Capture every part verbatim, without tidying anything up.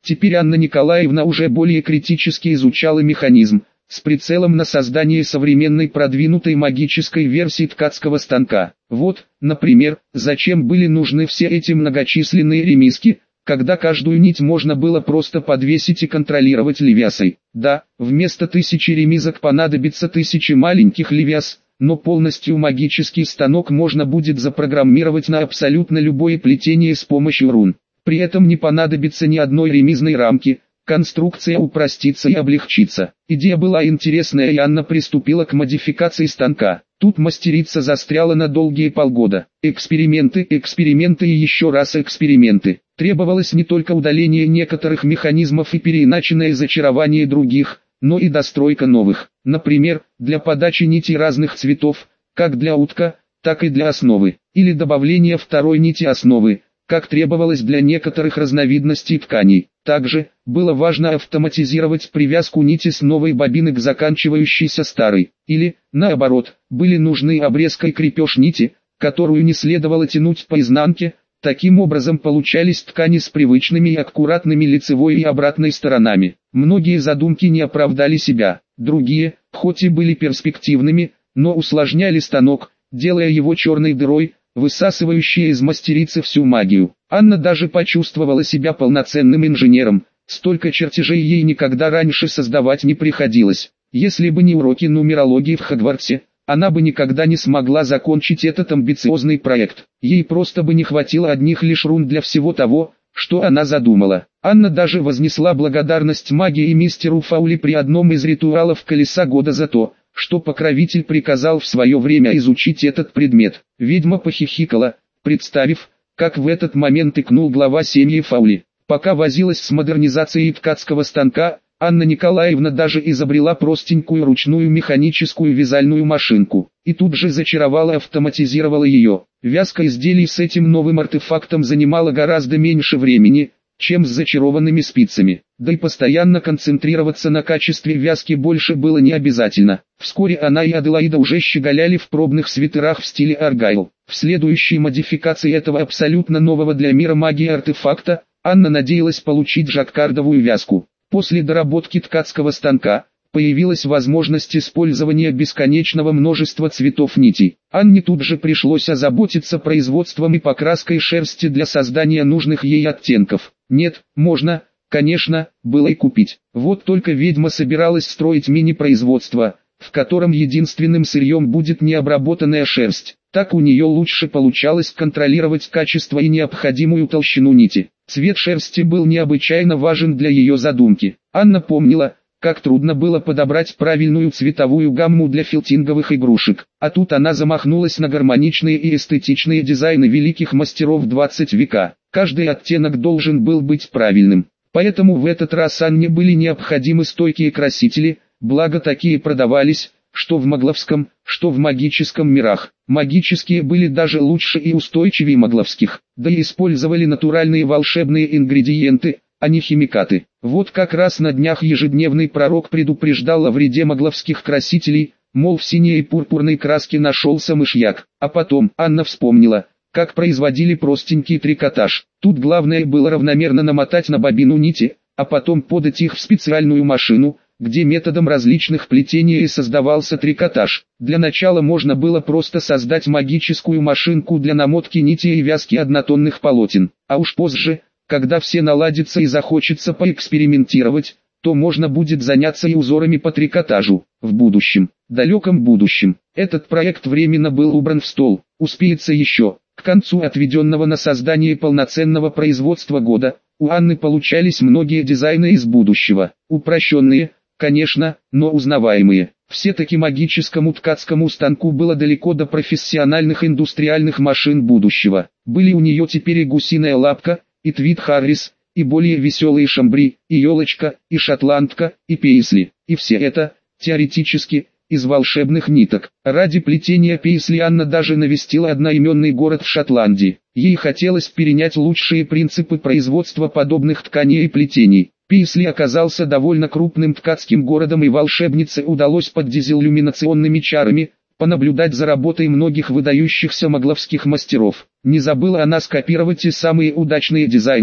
Теперь Анна Николаевна уже более критически изучала механизм, с прицелом на создание современной продвинутой магической версии ткацкого станка. Вот, например, зачем были нужны все эти многочисленные ремиски, когда каждую нить можно было просто подвесить и контролировать левиасой. Да, вместо тысячи ремизок понадобится тысячи маленьких левиас, но полностью магический станок можно будет запрограммировать на абсолютно любое плетение с помощью рун. При этом не понадобится ни одной ремизной рамки, конструкция упростится и облегчится. Идея была интересная, и Анна приступила к модификации станка. Тут мастерица застряла на долгие полгода. Эксперименты, эксперименты и еще раз эксперименты. Требовалось не только удаление некоторых механизмов и переиначенное зачарование других, но и достройка новых. Например, для подачи нитей разных цветов, как для утка, так и для основы. Или добавление второй нити основы, как требовалось для некоторых разновидностей тканей. Также, было важно автоматизировать привязку нити с новой бобины к заканчивающейся старой. Или, наоборот, были нужны обрезка и крепеж нити, которую не следовало тянуть по изнанке. Таким образом получались ткани с привычными и аккуратными лицевой и обратной сторонами. Многие задумки не оправдали себя, другие, хоть и были перспективными, но усложняли станок, делая его черной дырой, высасывающей из мастерицы всю магию. Анна даже почувствовала себя полноценным инженером, столько чертежей ей никогда раньше создавать не приходилось. Если бы не уроки нумерологии в Хогвартсе, она бы никогда не смогла закончить этот амбициозный проект. Ей просто бы не хватило одних лишь рун для всего того, что она задумала. Анна даже вознесла благодарность магии и мистеру Фаули при одном из ритуалов Колеса Года за то, что покровитель приказал в свое время изучить этот предмет. Ведьма похихикала, представив, как в этот момент икнул глава семьи Фаули. Пока возилась с модернизацией ткацкого станка, Анна Николаевна даже изобрела простенькую ручную механическую вязальную машинку, и тут же зачаровала и автоматизировала ее. Вязка изделий с этим новым артефактом занимала гораздо меньше времени, чем с зачарованными спицами, да и постоянно концентрироваться на качестве вязки больше было не обязательно. Вскоре она и Аделаида уже щеголяли в пробных свитерах в стиле Аргайл. В следующей модификации этого абсолютно нового для мира магии артефакта, Анна надеялась получить жаккардовую вязку. После доработки ткацкого станка, появилась возможность использования бесконечного множества цветов нитей. Анне тут же пришлось озаботиться производством и покраской шерсти для создания нужных ей оттенков. Нет, можно, конечно, было и купить. Вот только ведьма собиралась строить мини-производство, в котором единственным сырьем будет необработанная шерсть. Так у нее лучше получалось контролировать качество и необходимую толщину нити. Цвет шерсти был необычайно важен для ее задумки. Анна помнила, как трудно было подобрать правильную цветовую гамму для филтинговых игрушек. А тут она замахнулась на гармоничные и эстетичные дизайны великих мастеров двадцатого века. Каждый оттенок должен был быть правильным. Поэтому в этот раз Анне были необходимы стойкие красители, благо такие продавались, что в магловском, что в магическом мирах. Магические были даже лучше и устойчивее магловских, да и использовали натуральные волшебные ингредиенты, а не химикаты. Вот как раз на днях ежедневный пророк предупреждал о вреде магловских красителей, мол, в синей и пурпурной краске нашелся мышьяк. А потом Анна вспомнила, как производили простенький трикотаж. Тут главное было равномерно намотать на бобину нити, а потом подать их в специальную машину, где методом различных плетений и создавался трикотаж. Для начала можно было просто создать магическую машинку для намотки нити и вязки однотонных полотен. А уж позже, когда все наладится и захочется поэкспериментировать, то можно будет заняться и узорами по трикотажу. В будущем, далеком будущем, этот проект временно был убран в стол. Успеется еще. К концу отведенного на создание полноценного производства года, у Анны получались многие дизайны из будущего. Упрощенные, конечно, но узнаваемые. Все-таки магическому ткацкому станку было далеко до профессиональных индустриальных машин будущего. Были у нее теперь и гусиная лапка, и Твит Харрис, и более веселые Шамбри, и елочка, и шотландка, и пейсли. И все это, теоретически, из волшебных ниток. Ради плетения пейсли Анна даже навестила одноименный город в Шотландии. Ей хотелось перенять лучшие принципы производства подобных тканей и плетений. Пейсли оказался довольно крупным ткацким городом, и волшебнице удалось под дизелюминационными чарами понаблюдать за работой многих выдающихся магловских мастеров. Не забыла она скопировать и самые удачные дизайны,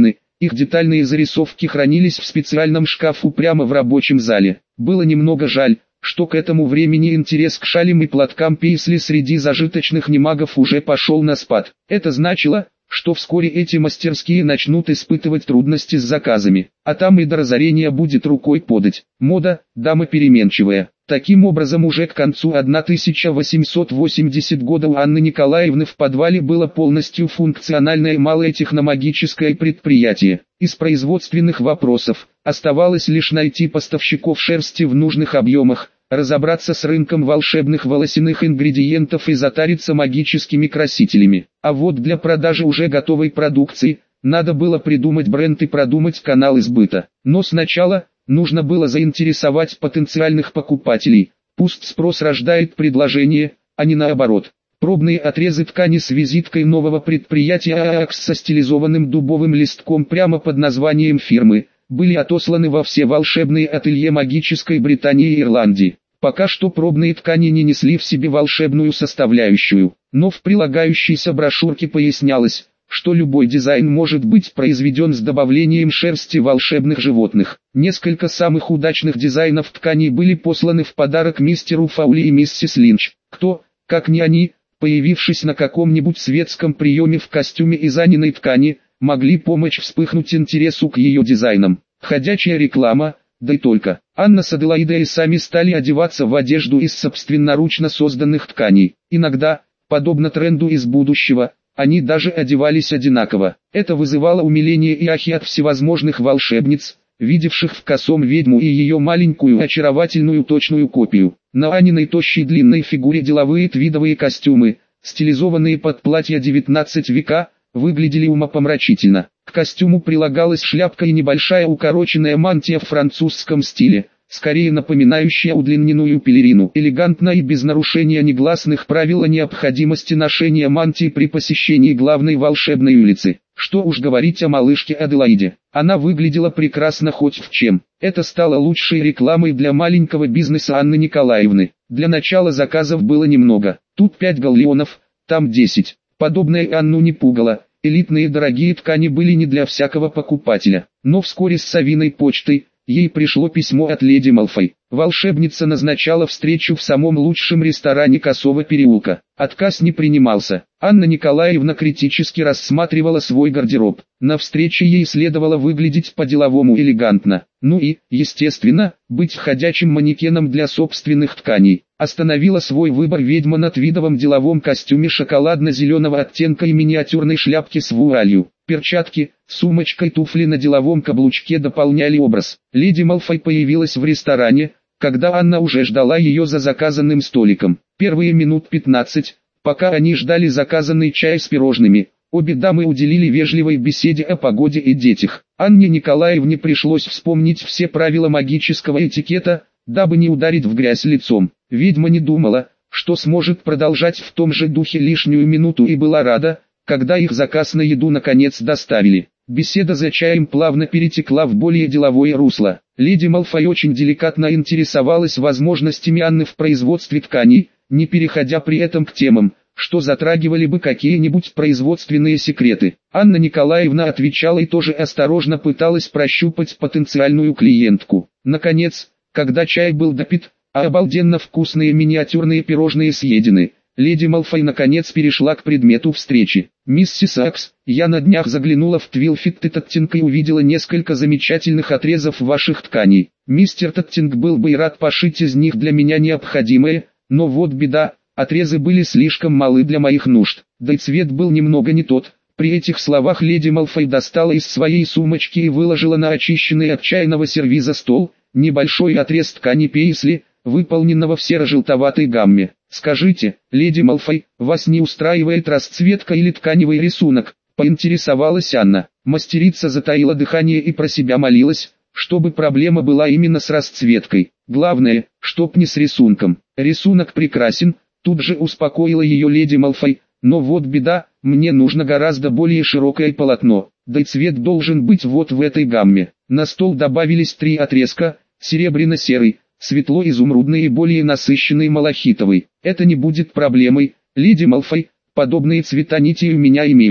Их детальные зарисовки хранились в специальном шкафу прямо в рабочем зале. Было немного жаль, что к этому времени интерес к шалям и платкам Пейсли среди зажиточных немагов уже пошел на спад. Это значило, что вскоре эти мастерские начнут испытывать трудности с заказами, а там и до разорения будет рукой подать. Мода – дама переменчивая. Таким образом, уже к концу тысяча восемьсот восьмидесятого года у Анны Николаевны в подвале было полностью функциональное малое техномагическое предприятие. Из производственных вопросов оставалось лишь найти поставщиков шерсти в нужных объемах, разобраться с рынком волшебных волосяных ингредиентов и затариться магическими красителями. А вот для продажи уже готовой продукции надо было придумать бренд и продумать канал сбыта. Но сначала нужно было заинтересовать потенциальных покупателей. Пусть спрос рождает предложение, а не наоборот. Пробные отрезы ткани с визиткой нового предприятия ААКС со стилизованным дубовым листком прямо под названием фирмы были отосланы во все волшебные ателье магической Британии и Ирландии. Пока что пробные ткани не несли в себе волшебную составляющую, но в прилагающейся брошюрке пояснялось, что любой дизайн может быть произведен с добавлением шерсти волшебных животных. Несколько самых удачных дизайнов тканей были посланы в подарок мистеру Фаули и миссис Линч. Кто, как не они, появившись на каком-нибудь светском приеме в костюме из Аниной ткани, могли помочь вспыхнуть интересу к ее дизайнам. Ходячая реклама, да и только. Анна с Аделаидой сами стали одеваться в одежду из собственноручно созданных тканей. Иногда, подобно тренду из будущего, они даже одевались одинаково. Это вызывало умиление и ахи от всевозможных волшебниц, видевших в косом ведьму и ее маленькую очаровательную точную копию. На Аниной тощей длинной фигуре деловые твидовые костюмы, стилизованные под платья девятнадцатого века, выглядели умопомрачительно. К костюму прилагалась шляпка и небольшая укороченная мантия в французском стиле, скорее напоминающая удлиненную пелерину. Элегантно и без нарушения негласных правил о необходимости ношения мантии при посещении главной волшебной улицы. Что уж говорить о малышке Аделаиде. Она выглядела прекрасно хоть в чем. Это стало лучшей рекламой для маленького бизнеса Анны Николаевны. Для начала заказов было немного. Тут пять галлеонов, там десять. Подобное Анну не пугало. Элитные дорогие ткани были не для всякого покупателя. Но вскоре с совиной почтой ей пришло письмо от леди Малфой. Волшебница назначала встречу в самом лучшем ресторане Косого переулка. Отказ не принимался. Анна Николаевна критически рассматривала свой гардероб. На встрече ей следовало выглядеть по-деловому элегантно. Ну и, естественно, быть ходячим манекеном для собственных тканей. Остановила свой выбор ведьма на твидовом деловом костюме шоколадно-зеленого оттенка и миниатюрной шляпке с вуалью. Перчатки, сумочка и туфли на деловом каблучке дополняли образ. Леди Малфой появилась в ресторане, когда Анна уже ждала ее за заказанным столиком. Первые минут пятнадцать, пока они ждали заказанный чай с пирожными, обе дамы уделили вежливой беседе о погоде и детях. Анне Николаевне пришлось вспомнить все правила магического этикета, дабы не ударить в грязь лицом. Ведьма не думала, что сможет продолжать в том же духе лишнюю минуту и была рада, когда их заказ на еду наконец доставили. Беседа за чаем плавно перетекла в более деловое русло. Леди Малфой очень деликатно интересовалась возможностями Анны в производстве тканей, не переходя при этом к темам, что затрагивали бы какие-нибудь производственные секреты. Анна Николаевна отвечала и тоже осторожно пыталась прощупать потенциальную клиентку. Наконец, когда чай был допит, а обалденно вкусные миниатюрные пирожные съедены, леди Малфой наконец перешла к предмету встречи. «Миссис Акс, я на днях заглянула в Твилфит Таттинг и увидела несколько замечательных отрезов ваших тканей. Мистер Таттинг был бы и рад пошить из них для меня необходимое, но вот беда, отрезы были слишком малы для моих нужд, да и цвет был немного не тот». При этих словах леди Малфой достала из своей сумочки и выложила на очищенный от чайного сервиза стол небольшой отрез ткани пейсли, выполненного в серо-желтоватой гамме. «Скажите, леди Малфой, вас не устраивает расцветка или тканевый рисунок?» — поинтересовалась Анна. Мастерица затаила дыхание и про себя молилась, чтобы проблема была именно с расцветкой. Главное, чтоб не с рисунком. Рисунок прекрасен, тут же успокоила ее леди Малфой, но вот беда, мне нужно гораздо более широкое полотно, да и цвет должен быть вот в этой гамме. На стол добавились три отрезка, серебряно-серый, светло-изумрудный и более насыщенный малахитовый. Это не будет проблемой, леди Малфой, подобные цвета нити у меня имеются.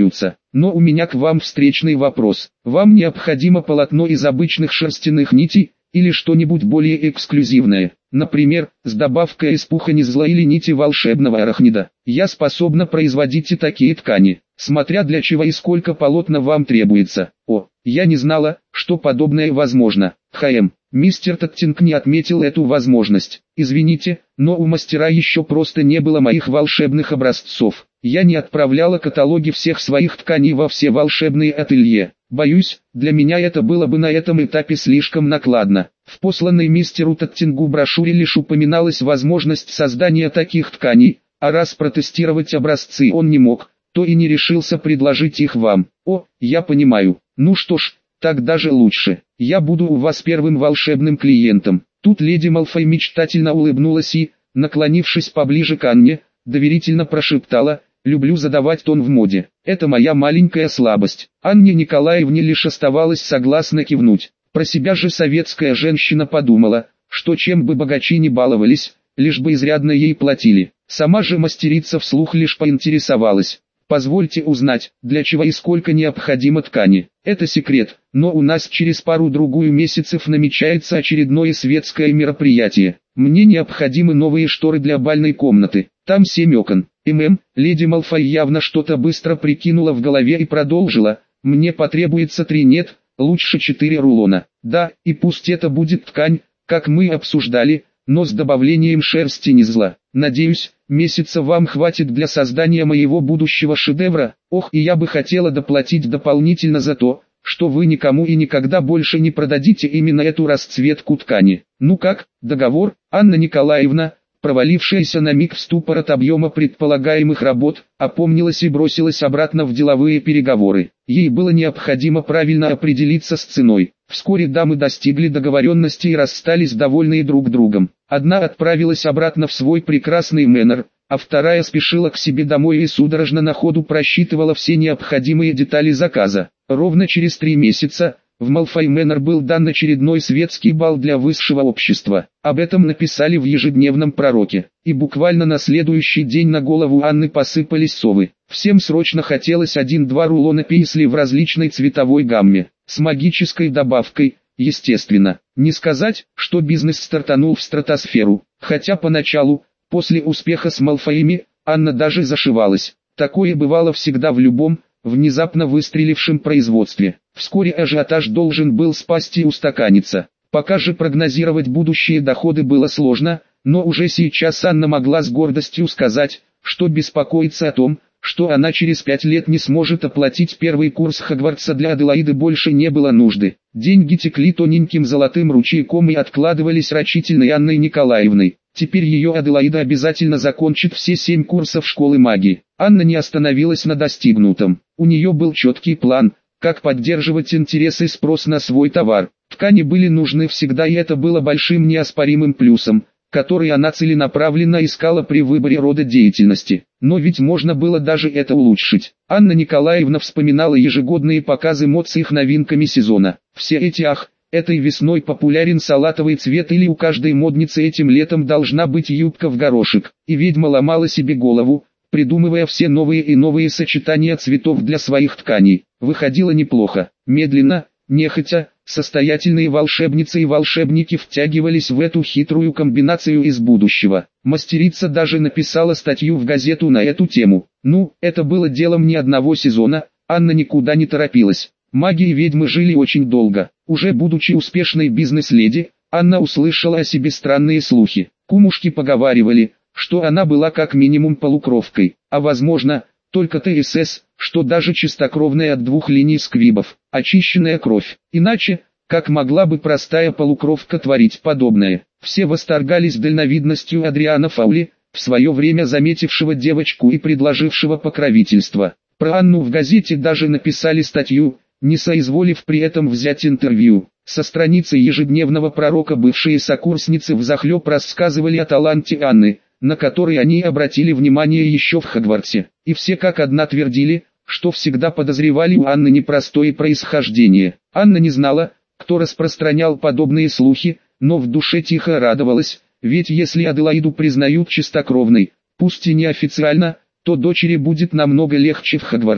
Но у меня к вам встречный вопрос. Вам необходимо полотно из обычных шерстяных нитей, или что-нибудь более эксклюзивное, например, с добавкой из пуха низла или нити волшебного арахнида. Я способна производить и такие ткани, смотря для чего и сколько полотна вам требуется. О, я не знала, что подобное возможно. Хм, мистер Тоттинг не отметил эту возможность. Извините, но у мастера еще просто не было моих волшебных образцов. Я не отправляла каталоги всех своих тканей во все волшебные ателье. Боюсь, для меня это было бы на этом этапе слишком накладно. В посланной мистеру Тоттингу брошюре лишь упоминалась возможность создания таких тканей, а раз протестировать образцы он не мог, то и не решился предложить их вам. О, я понимаю. Ну что ж, так даже лучше. Я буду у вас первым волшебным клиентом. Тут леди Малфой мечтательно улыбнулась и, наклонившись поближе к Анне, доверительно прошептала: «Люблю задавать тон в моде. Это моя маленькая слабость». Анне Николаевне лишь оставалось согласно кивнуть. Про себя же советская женщина подумала, что чем бы богачи не баловались, лишь бы изрядно ей платили. Сама же мастерица вслух лишь поинтересовалась: «Позвольте узнать, для чего и сколько необходимо ткани?» «Это секрет, но у нас через пару-другую месяцев намечается очередное светское мероприятие. Мне необходимы новые шторы для бальной комнаты. Там семь окон». «Мм», леди Малфой явно что-то быстро прикинула в голове и продолжила: «Мне потребуется три, нет, лучше четыре рулона. Да, и пусть это будет ткань, как мы обсуждали, но с добавлением шерсти низла. Надеюсь, месяца вам хватит для создания моего будущего шедевра. Ох, и я бы хотела доплатить дополнительно за то, что вы никому и никогда больше не продадите именно эту расцветку ткани. Ну как, договор?» Анна Николаевна, провалившаяся на миг в ступор от объема предполагаемых работ, опомнилась и бросилась обратно в деловые переговоры. Ей было необходимо правильно определиться с ценой. Вскоре дамы достигли договоренности и расстались довольные друг другом. Одна отправилась обратно в свой прекрасный Мэннер, а вторая спешила к себе домой и судорожно на ходу просчитывала все необходимые детали заказа. Ровно через три месяца в Малфой Мэннер был дан очередной светский бал для высшего общества. Об этом написали в ежедневном пророке. И буквально на следующий день на голову Анны посыпались совы. Всем срочно хотелось один-два рулона пейсли в различной цветовой гамме, с магической добавкой, естественно. Не сказать, что бизнес стартанул в стратосферу, хотя поначалу, после успеха с Малфоями, Анна даже зашивалась. Такое бывало всегда в любом, внезапно выстрелившем производстве. Вскоре ажиотаж должен был спасть и устаканиться. Пока же прогнозировать будущие доходы было сложно, но уже сейчас Анна могла с гордостью сказать, что беспокоиться о том, что она через пять лет не сможет оплатить первый курс Хогвартса для Аделаиды, больше не было нужды. Деньги текли тоненьким золотым ручейком и откладывались рачительной Анной Николаевной. Теперь ее Аделаида обязательно закончит все семь курсов школы магии. Анна не остановилась на достигнутом. У нее был четкий план, как поддерживать интерес и спрос на свой товар. Ткани были нужны всегда, и это было большим неоспоримым плюсом, который она целенаправленно искала при выборе рода деятельности. Но ведь можно было даже это улучшить. Анна Николаевна вспоминала ежегодные показы мод с их новинками сезона. Все эти ах, этой весной популярен салатовый цвет, или у каждой модницы этим летом должна быть юбка в горошек. И ведьма ломала себе голову, придумывая все новые и новые сочетания цветов для своих тканей. Выходило неплохо. Медленно, нехотя, состоятельные волшебницы и волшебники втягивались в эту хитрую комбинацию из будущего. Мастерица даже написала статью в газету на эту тему. Ну, это было делом не одного сезона, Анна никуда не торопилась. Маги и ведьмы жили очень долго. Уже будучи успешной бизнес-леди, Анна услышала о себе странные слухи. Кумушки поговаривали, что она была как минимум полукровкой, а возможно, только ТСС, что даже чистокровная от двух линий сквибов, очищенная кровь. Иначе, как могла бы простая полукровка творить подобное? Все восторгались дальновидностью Адриана Фаули, в свое время заметившего девочку и предложившего покровительство. Про Анну в газете даже написали статью, не соизволив при этом взять интервью. Со страницы ежедневного пророка бывшие сокурсницы взахлеб рассказывали о таланте Анны, на который они обратили внимание еще в Хогвартсе. И все как одна твердили, что всегда подозревали у Анны непростое происхождение. Анна не знала, кто распространял подобные слухи, но в душе тихо радовалась, ведь если Аделаиду признают чистокровной, пусть и неофициально, то дочери будет намного легче в Хогвартсе.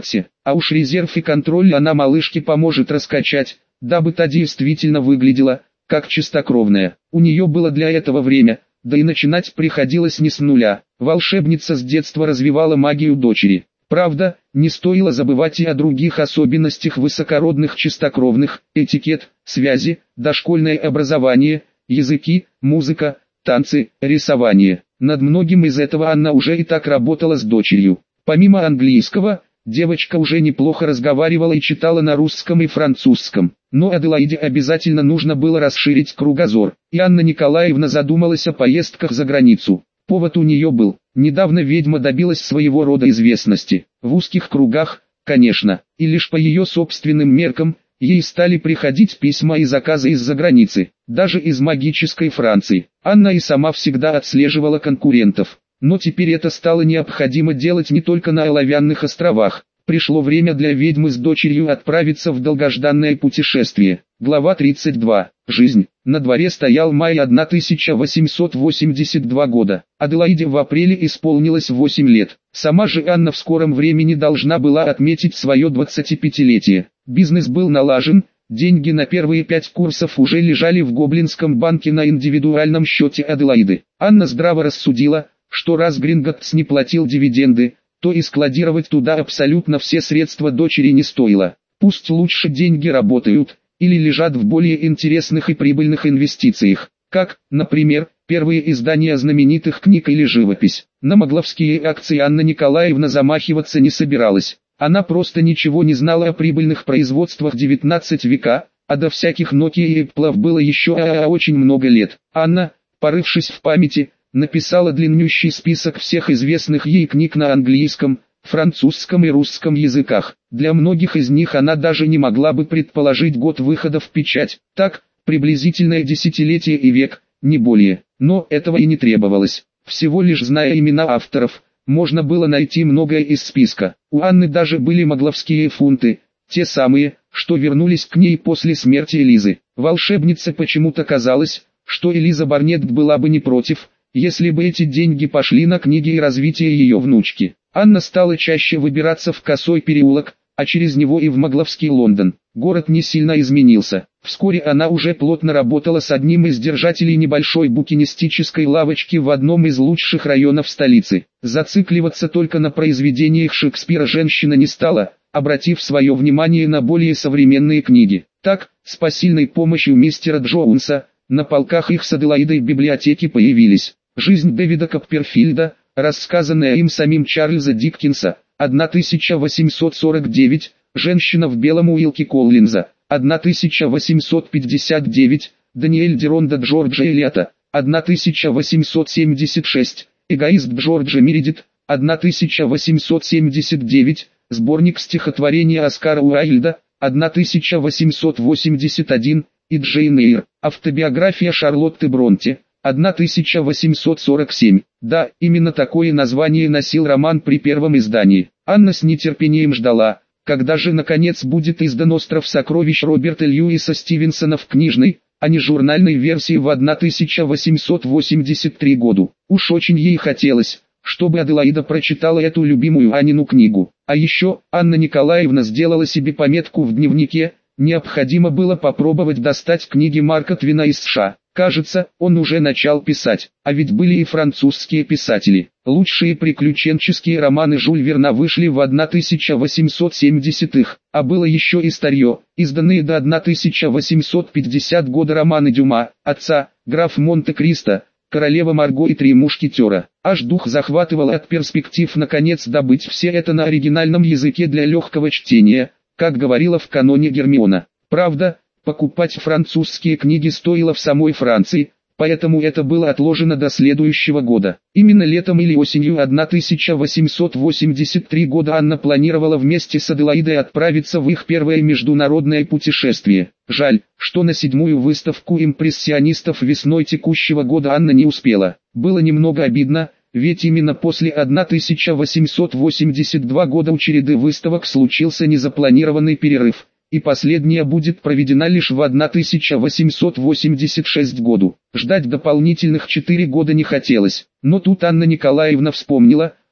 А уж резерв и контроль она малышке поможет раскачать, дабы та действительно выглядела, как чистокровная. У нее было для этого время, да и начинать приходилось не с нуля. Волшебница с детства развивала магию дочери. Правда, не стоило забывать и о других особенностях высокородных чистокровных: этикет, связи, дошкольное образование, языки, музыка, танцы, рисование. Над многим из этого Анна уже и так работала с дочерью. Помимо английского, девочка уже неплохо разговаривала и читала на русском и французском. Но Аделаиде обязательно нужно было расширить кругозор, и Анна Николаевна задумалась о поездках за границу. Повод у нее был. Недавно ведьма добилась своего рода известности. В узких кругах, конечно, и лишь по ее собственным меркам, ей стали приходить письма и заказы из-за границы, даже из магической Франции. Анна и сама всегда отслеживала конкурентов. Но теперь это стало необходимо делать не только на Оловянных островах. Пришло время для ведьмы с дочерью отправиться в долгожданное путешествие. Глава тридцать два. Жизнь. На дворе стоял май тысяча восемьсот восемьдесят второго года. Аделаиде в апреле исполнилось восемь лет. Сама же Анна в скором времени должна была отметить свое двадцатипятилетие. Бизнес был налажен, деньги на первые пять курсов уже лежали в Гоблинском банке на индивидуальном счете Аделаиды. Анна здраво рассудила, что раз Гринготтс не платил дивиденды, то и складировать туда абсолютно все средства дочери не стоило. Пусть лучше деньги работают, или лежат в более интересных и прибыльных инвестициях, как, например, первые издания знаменитых книг или живопись. На магловские акции Анна Николаевна замахиваться не собиралась. Она просто ничего не знала о прибыльных производствах девятнадцатого века, а до всяких Nokia и Apple было еще а -а -а очень много лет. Анна, порывшись в памяти, написала длиннющий список всех известных ей книг на английском, французском и русском языках. Для многих из них она даже не могла бы предположить год выхода в печать. Так, приблизительное десятилетие и век, не более. Но этого и не требовалось. Всего лишь зная имена авторов, можно было найти многое из списка. У Анны даже были магловские фунты, те самые, что вернулись к ней после смерти Элизы. Волшебнице почему-то казалось, что Элиза Барнетт была бы не против, если бы эти деньги пошли на книги и развитие ее внучки. Анна стала чаще выбираться в Косой переулок, а через него и в Магловский Лондон. Город не сильно изменился. Вскоре она уже плотно работала с одним из держателей небольшой букинистической лавочки в одном из лучших районов столицы. Зацикливаться только на произведениях Шекспира женщина не стала, обратив свое внимание на более современные книги. Так, с посильной помощью мистера Джонса, на полках их с Аделаидой библиотеки появились «Жизнь Дэвида Копперфильда», рассказанная им самим Чарльза Диккенса, тысяча восемьсот сорок девять, «Женщина в белом» Уилки Коллинза, тысяча восемьсот пятьдесят девять, Даниэль Деронда Джорджа Элиота, тысяча восемьсот семьдесят шесть, «Эгоист» Джорджа Мередит, тысяча восемьсот семьдесят девять, сборник стихотворений Оскара Уайльда, тысяча восемьсот восемьдесят один, и Джейн Эйр, автобиография Шарлотты Бронте, тысяча восемьсот сорок семь. Да, именно такое название носил роман при первом издании. Анна с нетерпением ждала, когда же наконец будет издан «Остров сокровищ» Роберта Льюиса Стивенсона в книжной, а не журнальной версии в тысяча восемьсот восемьдесят третьем году. Уж очень ей хотелось, чтобы Аделаида прочитала эту любимую Анину книгу. А еще, Анна Николаевна сделала себе пометку в дневнике: необходимо было попробовать достать книги Марка Твена из США. Кажется, он уже начал писать, а ведь были и французские писатели. Лучшие приключенческие романы Жюль Верна вышли в тысяча восемьсот семидесятых, а было еще и старье, изданные до тысяча восемьсот пятидесятого года романы Дюма, отца, граф Монте-Кристо, королева Марго и три мушкетера. Аж дух захватывал от перспектив наконец добыть все это на оригинальном языке для легкого чтения, как говорила в каноне Гермиона. Правда, покупать французские книги стоило в самой Франции, поэтому это было отложено до следующего года. Именно летом или осенью тысяча восемьсот восемьдесят третьего года Анна планировала вместе с Аделаидой отправиться в их первое международное путешествие. Жаль, что на седьмую выставку импрессионистов весной текущего года Анна не успела. Было немного обидно, ведь именно после тысяча восемьсот восемьдесят второго года у череды выставок случился незапланированный перерыв, и последняя будет проведена лишь в тысяча восемьсот восемьдесят шестом году. Ждать дополнительных четыре года не хотелось, но тут Анна Николаевна вспомнила,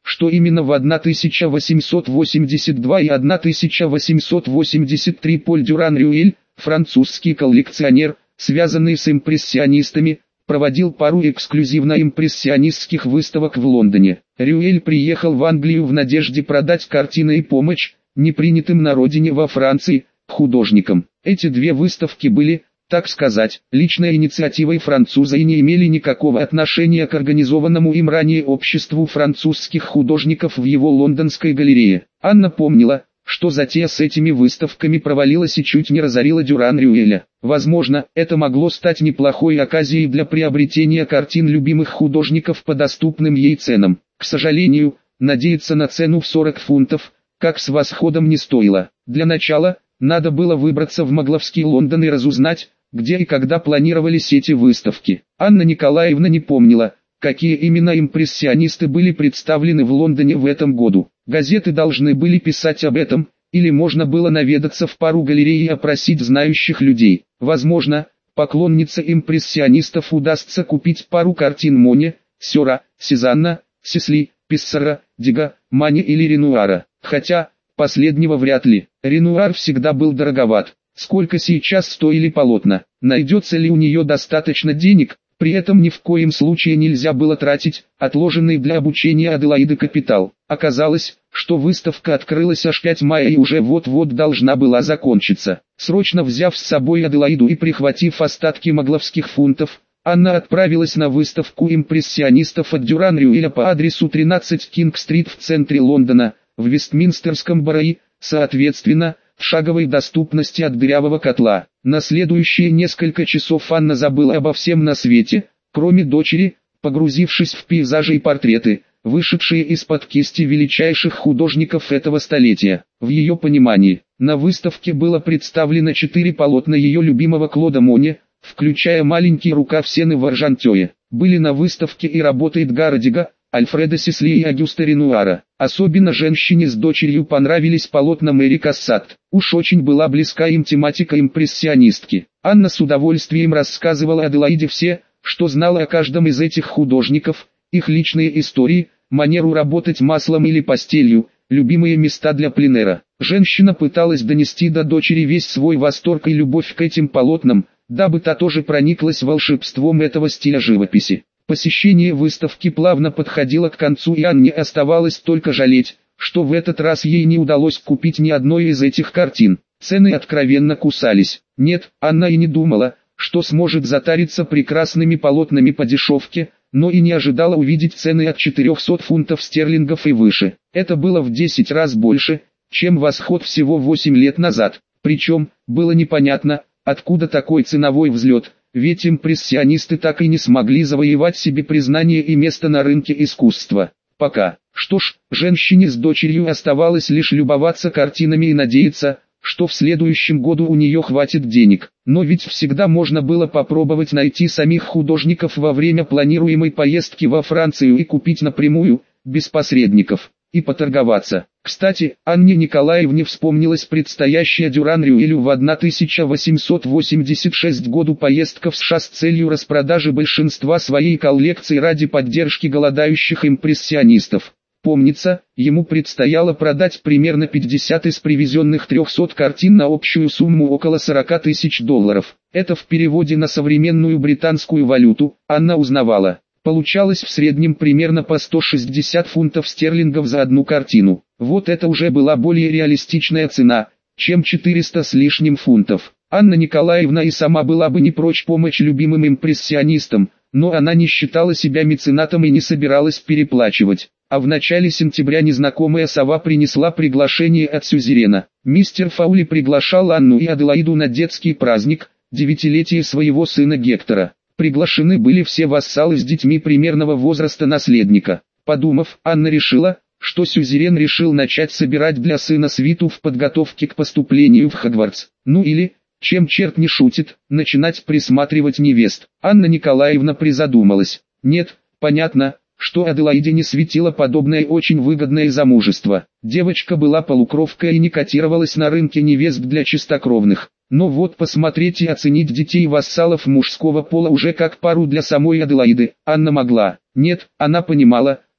что именно в тысяча восемьсот восемьдесят два и тысяча восемьсот восемьдесят три Поль Дюран-Рюэль, французский коллекционер, связанный с импрессионистами, проводил пару эксклюзивно-импрессионистских выставок в Лондоне. Рюэль приехал в Англию в надежде продать картины и помочь, непринятым на родине во Франции, художникам. Эти две выставки были, так сказать, личной инициативой француза и не имели никакого отношения к организованному им ранее обществу французских художников в его лондонской галерее. Анна помнила, что затея с этими выставками провалилась и чуть не разорила Дюран-Рюэля. Возможно, это могло стать неплохой оказией для приобретения картин любимых художников по доступным ей ценам. К сожалению, надеяться на цену в сорок фунтов, как с восходом, не стоило. Для начала, надо было выбраться в Магловский Лондон и разузнать, где и когда планировались эти выставки. Анна Николаевна не помнила, какие именно импрессионисты были представлены в Лондоне в этом году. Газеты должны были писать об этом, или можно было наведаться в пару галерей и опросить знающих людей. Возможно, поклоннице импрессионистов удастся купить пару картин Моне, Сёра, Сезанна, Сисли, Писсара, Дега, Мани или Ренуара. Хотя, последнего вряд ли. Ренуар всегда был дороговат. Сколько сейчас стоили полотна? Найдется ли у нее достаточно денег? При этом ни в коем случае нельзя было тратить отложенный для обучения Аделаиды капитал. Оказалось, что выставка открылась аж пятого мая и уже вот-вот должна была закончиться. Срочно взяв с собой Аделаиду и прихватив остатки магловских фунтов, Анна отправилась на выставку импрессионистов от Дюран-Рюэля по адресу тринадцать Кинг-стрит в центре Лондона, в Вестминстерском барое, соответственно, в шаговой доступности от дырявого котла. На следующие несколько часов Анна забыла обо всем на свете, кроме дочери, погрузившись в пейзажи и портреты, вышедшие из-под кисти величайших художников этого столетия. В ее понимании, на выставке было представлено четыре полотна ее любимого Клода Моне, включая маленький рукав Сены в Аржантёе. Были на выставке и работы Эдгара Дега, Альфреда Сисли и Агюста Ренуара. Особенно женщине с дочерью понравились полотна Мэри Кассат. Уж очень была близка им тематика импрессионистки. Анна с удовольствием рассказывала Аделаиде все, что знала о каждом из этих художников, их личные истории, манеру работать маслом или пастелью, любимые места для пленэра. Женщина пыталась донести до дочери весь свой восторг и любовь к этим полотнам, дабы та тоже прониклась волшебством этого стиля живописи. Посещение выставки плавно подходило к концу, и Анне оставалось только жалеть, что в этот раз ей не удалось купить ни одной из этих картин. Цены откровенно кусались. Нет, Анна и не думала, что сможет затариться прекрасными полотнами по дешевке, но и не ожидала увидеть цены от четырехсот фунтов стерлингов и выше. Это было в десять раз больше, чем восход всего восемь лет назад. Причем, было непонятно, откуда такой ценовой взлет. Ведь импрессионисты так и не смогли завоевать себе признание и место на рынке искусства. Пока. Что ж, женщине с дочерью оставалось лишь любоваться картинами и надеяться, что в следующем году у нее хватит денег. Но ведь всегда можно было попробовать найти самих художников во время планируемой поездки во Францию и купить напрямую, без посредников, и поторговаться. Кстати, Анне Николаевне вспомнилась предстоящая Дюран-Рюэлю в тысяча восемьсот восемьдесят шестом году поездка в США с целью распродажи большинства своей коллекции ради поддержки голодающих импрессионистов. Помнится, ему предстояло продать примерно пятьдесят из привезенных трехсот картин на общую сумму около сорока тысяч долларов. Это в переводе на современную британскую валюту, Анна узнавала. Получалось в среднем примерно по сто шестьдесят фунтов стерлингов за одну картину. Вот это уже была более реалистичная цена, чем четыреста с лишним фунтов. Анна Николаевна и сама была бы не прочь помочь любимым импрессионистам, но она не считала себя меценатом и не собиралась переплачивать. А в начале сентября незнакомая сова принесла приглашение от сюзерена. Мистер Фаули приглашал Анну и Аделаиду на детский праздник, девятилетие своего сына Гектора. Приглашены были все вассалы с детьми примерного возраста наследника. Подумав, Анна решила, что сюзерен решил начать собирать для сына свиту в подготовке к поступлению в Хогвартс. Ну или, чем черт не шутит, начинать присматривать невест. Анна Николаевна призадумалась. Нет, понятно, что Аделаиде не светило подобное очень выгодное замужество. Девочка была полукровкой и не котировалась на рынке невест для чистокровных. Но вот посмотреть и оценить детей вассалов мужского пола уже как пару для самой Аделаиды, Анна могла. Нет, она понимала,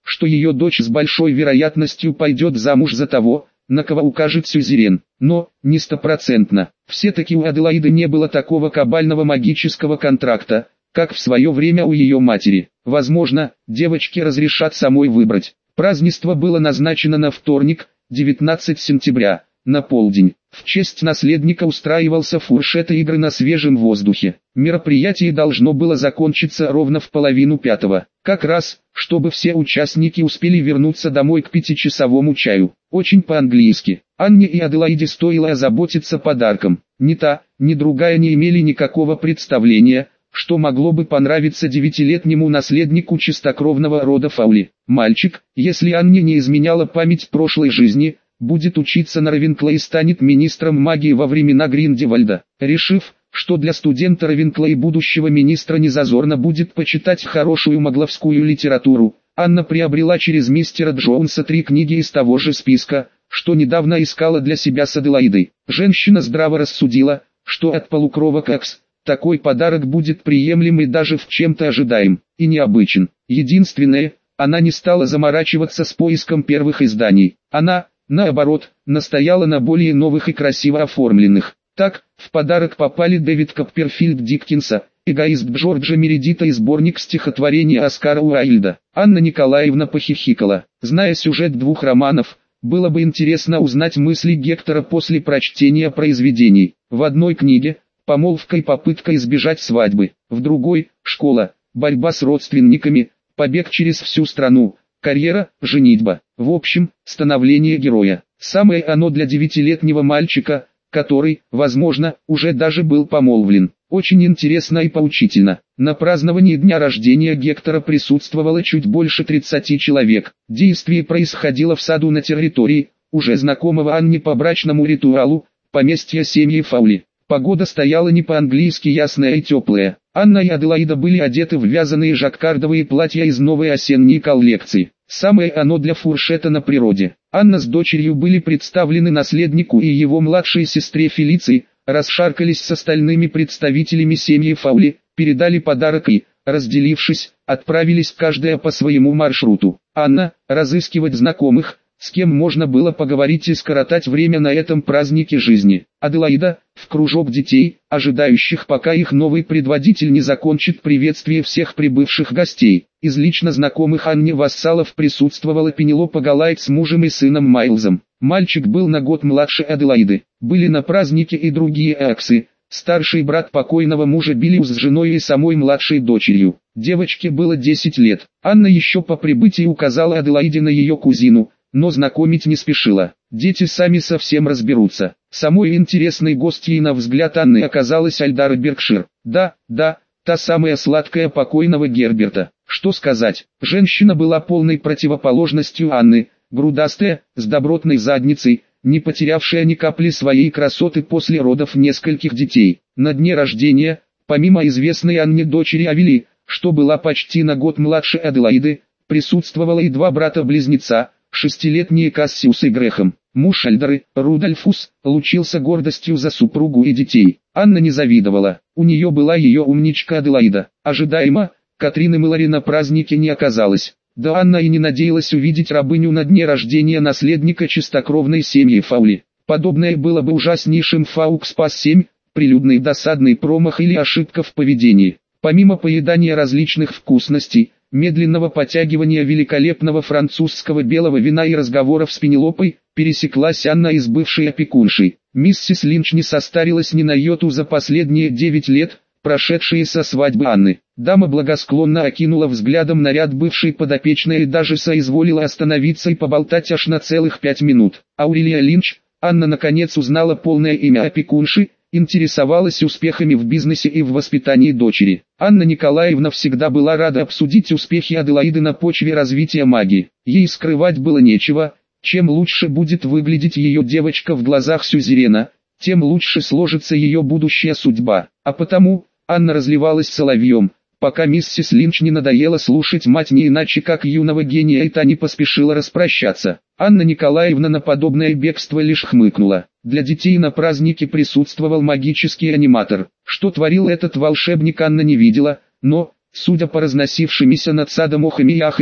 что ее дочь с большой вероятностью пойдет замуж за того, на кого укажет сюзерен. Но, не стопроцентно. Все-таки у Аделаиды не было такого кабального магического контракта, как в свое время у ее матери. Возможно, девочке разрешат самой выбрать. Празднество было назначено на вторник, девятнадцатого сентября, на полдень. В честь наследника устраивался фуршет и игры на свежем воздухе. Мероприятие должно было закончиться ровно в половину пятого. Как раз, чтобы все участники успели вернуться домой к пятичасовому чаю. Очень по-английски. Анне и Аделаиде стоило озаботиться подарком. Ни та, ни другая не имели никакого представления, что могло бы понравиться девятилетнему наследнику чистокровного рода Фаули. Мальчик, если Анне не изменяла память прошлой жизни, будет учиться на Равенкле и станет министром магии во времена Гриндевальда. Решив, что для студента Равенкле и будущего министра незазорно будет почитать хорошую магловскую литературу, Анна приобрела через мистера Джонса три книги из того же списка, что недавно искала для себя с Аделаидой. Женщина здраво рассудила, что от полукровок Экс такой подарок будет приемлем и даже в чем-то ожидаем, и необычен. Единственное, она не стала заморачиваться с поиском первых изданий. Она, наоборот, настояла на более новых и красиво оформленных. Так, в подарок попали Дэвид Копперфильд Диккенса, «Эгоист» Джорджа Мередита и сборник стихотворений Оскара Уайльда. Анна Николаевна похихикала. Зная сюжет двух романов, было бы интересно узнать мысли Гектора после прочтения произведений. В одной книге «Помолвка и попытка избежать свадьбы», в другой «Школа, борьба с родственниками, побег через всю страну, карьера, женитьба». В общем, становление героя. Самое оно для девятилетнего мальчика, который, возможно, уже даже был помолвлен. Очень интересно и поучительно. На праздновании дня рождения Гектора присутствовало чуть больше тридцати человек. Действие происходило в саду на территории, уже знакомого Анне по брачному ритуалу, поместья семьи Фаули. Погода стояла не по-английски ясная и теплая. Анна и Аделаида были одеты в вязаные жаккардовые платья из новой осенней коллекции. Самое оно для фуршета на природе. Анна с дочерью были представлены наследнику и его младшей сестре Фелиции, расшаркались с остальными представителями семьи Фаули, передали подарок и, разделившись, отправились каждая по своему маршруту. Анна, разыскивать знакомых, с кем можно было поговорить и скоротать время на этом празднике жизни. Аделаида, в кружок детей, ожидающих пока их новый предводитель не закончит приветствие всех прибывших гостей. Из лично знакомых Анне вассалов присутствовала Пенелопа Галайт с мужем и сыном Майлзом. Мальчик был на год младше Аделаиды. Были на празднике и другие эксы. Старший брат покойного мужа Биллиус с женой и самой младшей дочерью. Девочке было десять лет. Анна еще по прибытии указала Аделаиде на ее кузину, но знакомить не спешила. Дети сами совсем разберутся. Самой интересной гостьей на взгляд Анны оказалась Альдара Беркшир. Да, да, та самая сладкая покойного Герберта. Что сказать, женщина была полной противоположностью Анны, грудастая, с добротной задницей, не потерявшая ни капли своей красоты после родов нескольких детей. На дне рождения, помимо известной Анне дочери Авели, что была почти на год младше Аделаиды, присутствовало и два брата-близнеца, шестилетние Кассиус и Грэхэм. Муж Альдары, Рудольфус, лучился гордостью за супругу и детей. Анна не завидовала, у нее была ее умничка Аделаида. Ожидаемо, Катрины Мэлори на празднике не оказалось. Да Анна и не надеялась увидеть рабыню на дне рождения наследника чистокровной семьи Фаули. Подобное было бы ужаснейшим Фаукспас семь, прилюдный досадный промах или ошибка в поведении. Помимо поедания различных вкусностей, медленного потягивания великолепного французского белого вина и разговоров с Пенелопой, пересеклась Анна и с бывшей опекуншей. Миссис Линч не состарилась ни на йоту за последние девять лет, прошедшие со свадьбы Анны. Дама благосклонно окинула взглядом наряд бывшей подопечной и даже соизволила остановиться и поболтать аж на целых пять минут. Аурелия Линч, Анна наконец узнала полное имя опекунши, интересовалась успехами в бизнесе и в воспитании дочери. Анна Николаевна всегда была рада обсудить успехи Аделаиды на почве развития магии. Ей скрывать было нечего, чем лучше будет выглядеть ее девочка в глазах сюзерена, тем лучше сложится ее будущая судьба. А потому, Анна разливалась соловьем, пока миссис Линч не надоело слушать мать не иначе как юного гения, и та не поспешила распрощаться. Анна Николаевна на подобное бегство лишь хмыкнула. Для детей на празднике присутствовал магический аниматор. Что творил этот волшебник, Анна не видела, но, судя по разносившимися над садом охами и ахами,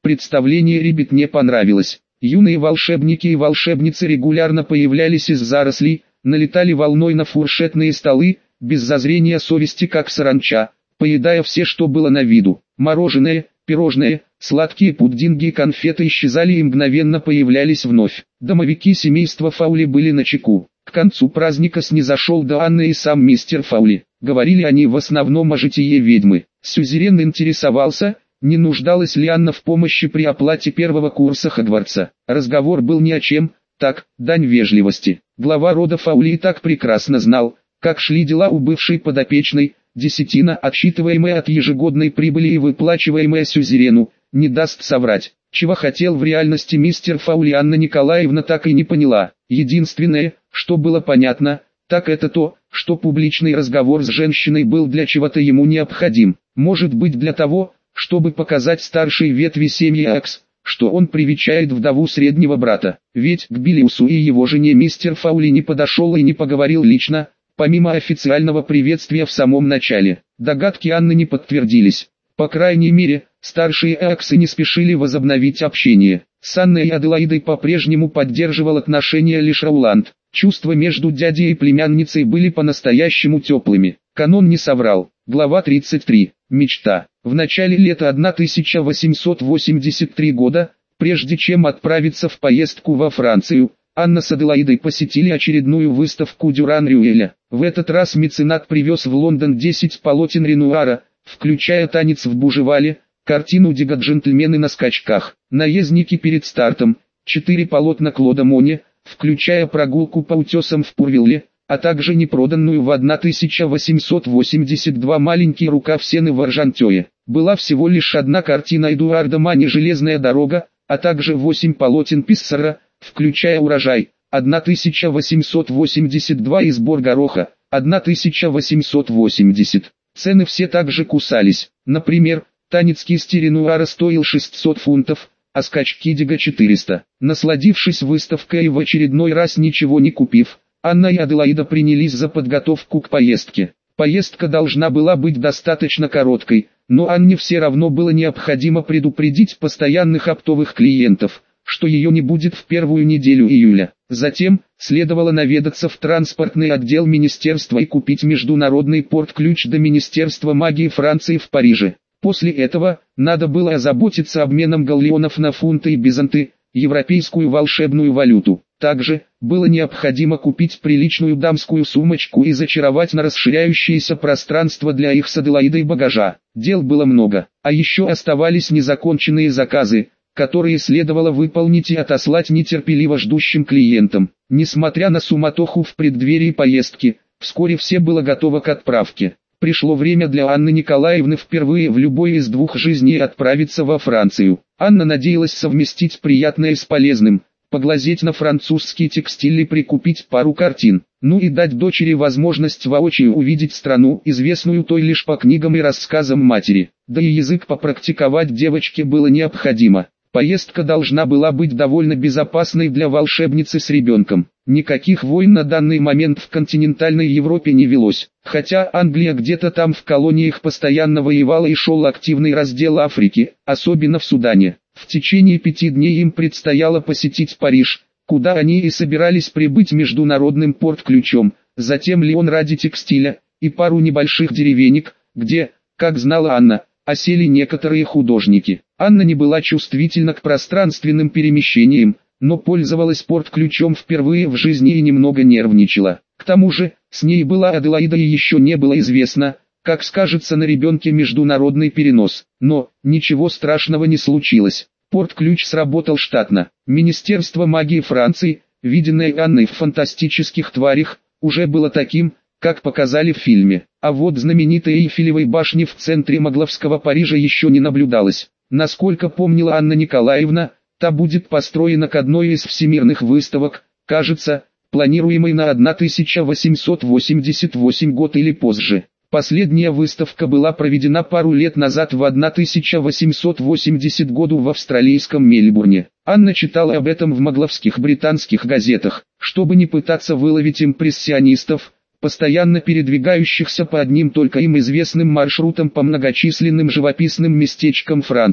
Представление ребятне понравилось. Юные волшебники и волшебницы регулярно появлялись из зарослей, налетали волной на фуршетные столы, без зазрения совести как саранча, поедая все, что было на виду. Мороженое, пирожные, сладкие пудинги и конфеты исчезали и мгновенно появлялись вновь. Домовики семейства Фаули были начеку. К концу праздника снизошел до Анны и сам мистер Фаули. Говорили они в основном о житие ведьмы. Сюзерен интересовался, не нуждалась ли Анна в помощи при оплате первого курса Хогвартса. Разговор был ни о чем, так, дань вежливости. Глава рода Фаули и так прекрасно знал, как шли дела у бывшей подопечной. Десятина, отсчитываемая от ежегодной прибыли и выплачиваемая сюзерену, не даст соврать. Чего хотел в реальности мистер Фаули, Анна Николаевна так и не поняла. Единственное, что было понятно, так это то, что публичный разговор с женщиной был для чего-то ему необходим. Может быть, для того, чтобы показать старшей ветви семьи Акс, что он привечает вдову среднего брата. Ведь к Билиусу и его жене мистер Фаули не подошел и не поговорил лично, помимо официального приветствия в самом начале. Догадки Анны не подтвердились. По крайней мере, старшие Аксы не спешили возобновить общение. С Анной и Аделаидой по-прежнему поддерживал отношения лишь Роланд. Чувства между дядей и племянницей были по-настоящему теплыми. Канон не соврал. Глава тридцать три. Мечта. В начале лета тысяча восемьсот восемьдесят третьего года, прежде чем отправиться в поездку во Францию, Анна с Аделаидой посетили очередную выставку Дюран-Рюэля. В этот раз меценат привез в Лондон десять полотен Ренуара, включая «Танец в Бужевале», картину Дига «Джентльмены на скачках», «Наездники перед стартом», четыре полотна Клода Моне, включая прогулку по утесам в Пурвилле, а также непроданную в тысяча восемьсот восемьдесят два «Маленький рукав сены в Аржантёе». Была всего лишь одна картина Эдуарда Мани «Железная дорога», а также восемь полотен Писсара, включая «Урожай», тысяча восемьсот восемьдесят два и «Сбор гороха», тысяча восемьсот восемьдесят. Цены все также кусались. Например, танец кисти Ренуара стоил шестьсот фунтов, а скачки Дига четыреста. Насладившись выставкой и в очередной раз ничего не купив, Анна и Аделаида принялись за подготовку к поездке. Поездка должна была быть достаточно короткой, но Анне все равно было необходимо предупредить постоянных оптовых клиентов, что ее не будет в первую неделю июля. Затем, следовало наведаться в транспортный отдел министерства и купить международный порт-ключ до Министерства магии Франции в Париже. После этого, надо было озаботиться обменом галлеонов на фунты и бизанты, европейскую волшебную валюту. Также, было необходимо купить приличную дамскую сумочку и зачаровать на расширяющееся пространство для их с Аделаидой багажа. Дел было много, а еще оставались незаконченные заказы, которые следовало выполнить и отослать нетерпеливо ждущим клиентам. Несмотря на суматоху в преддверии поездки, вскоре все было готово к отправке. Пришло время для Анны Николаевны впервые в любой из двух жизней отправиться во Францию. Анна надеялась совместить приятное с полезным, поглазеть на французский текстиль и прикупить пару картин, ну и дать дочери возможность воочию увидеть страну, известную той лишь по книгам и рассказам матери. Да и язык попрактиковать девочке было необходимо. Поездка должна была быть довольно безопасной для волшебницы с ребенком. Никаких войн на данный момент в континентальной Европе не велось, хотя Англия где-то там в колониях постоянно воевала и шел активный раздел Африки, особенно в Судане. В течение пяти дней им предстояло посетить Париж, куда они и собирались прибыть международным порт-ключом, затем Лион ради текстиля, и пару небольших деревенек, где, как знала Анна, осели некоторые художники. Анна не была чувствительна к пространственным перемещениям, но пользовалась порт-ключом впервые в жизни и немного нервничала. К тому же, с ней была Аделаида и еще не было известно, как скажется на ребенке международный перенос. Но, ничего страшного не случилось. Порт-ключ сработал штатно. Министерство магии Франции, виденное Анной в «Фантастических тварях», уже было таким, как показали в фильме. А вот знаменитой Эйфелевой башни в центре Магловского Парижа еще не наблюдалось. Насколько помнила Анна Николаевна, та будет построена к одной из всемирных выставок, кажется, планируемой на тысяча восемьсот восемьдесят восьмой год или позже. Последняя выставка была проведена пару лет назад в тысяча восемьсот восемьдесятом году в австралийском Мельбурне. Анна читала об этом в магловских британских газетах. Чтобы не пытаться выловить импрессионистов, постоянно передвигающихся по одним только им известным маршрутам по многочисленным живописным местечкам Франции,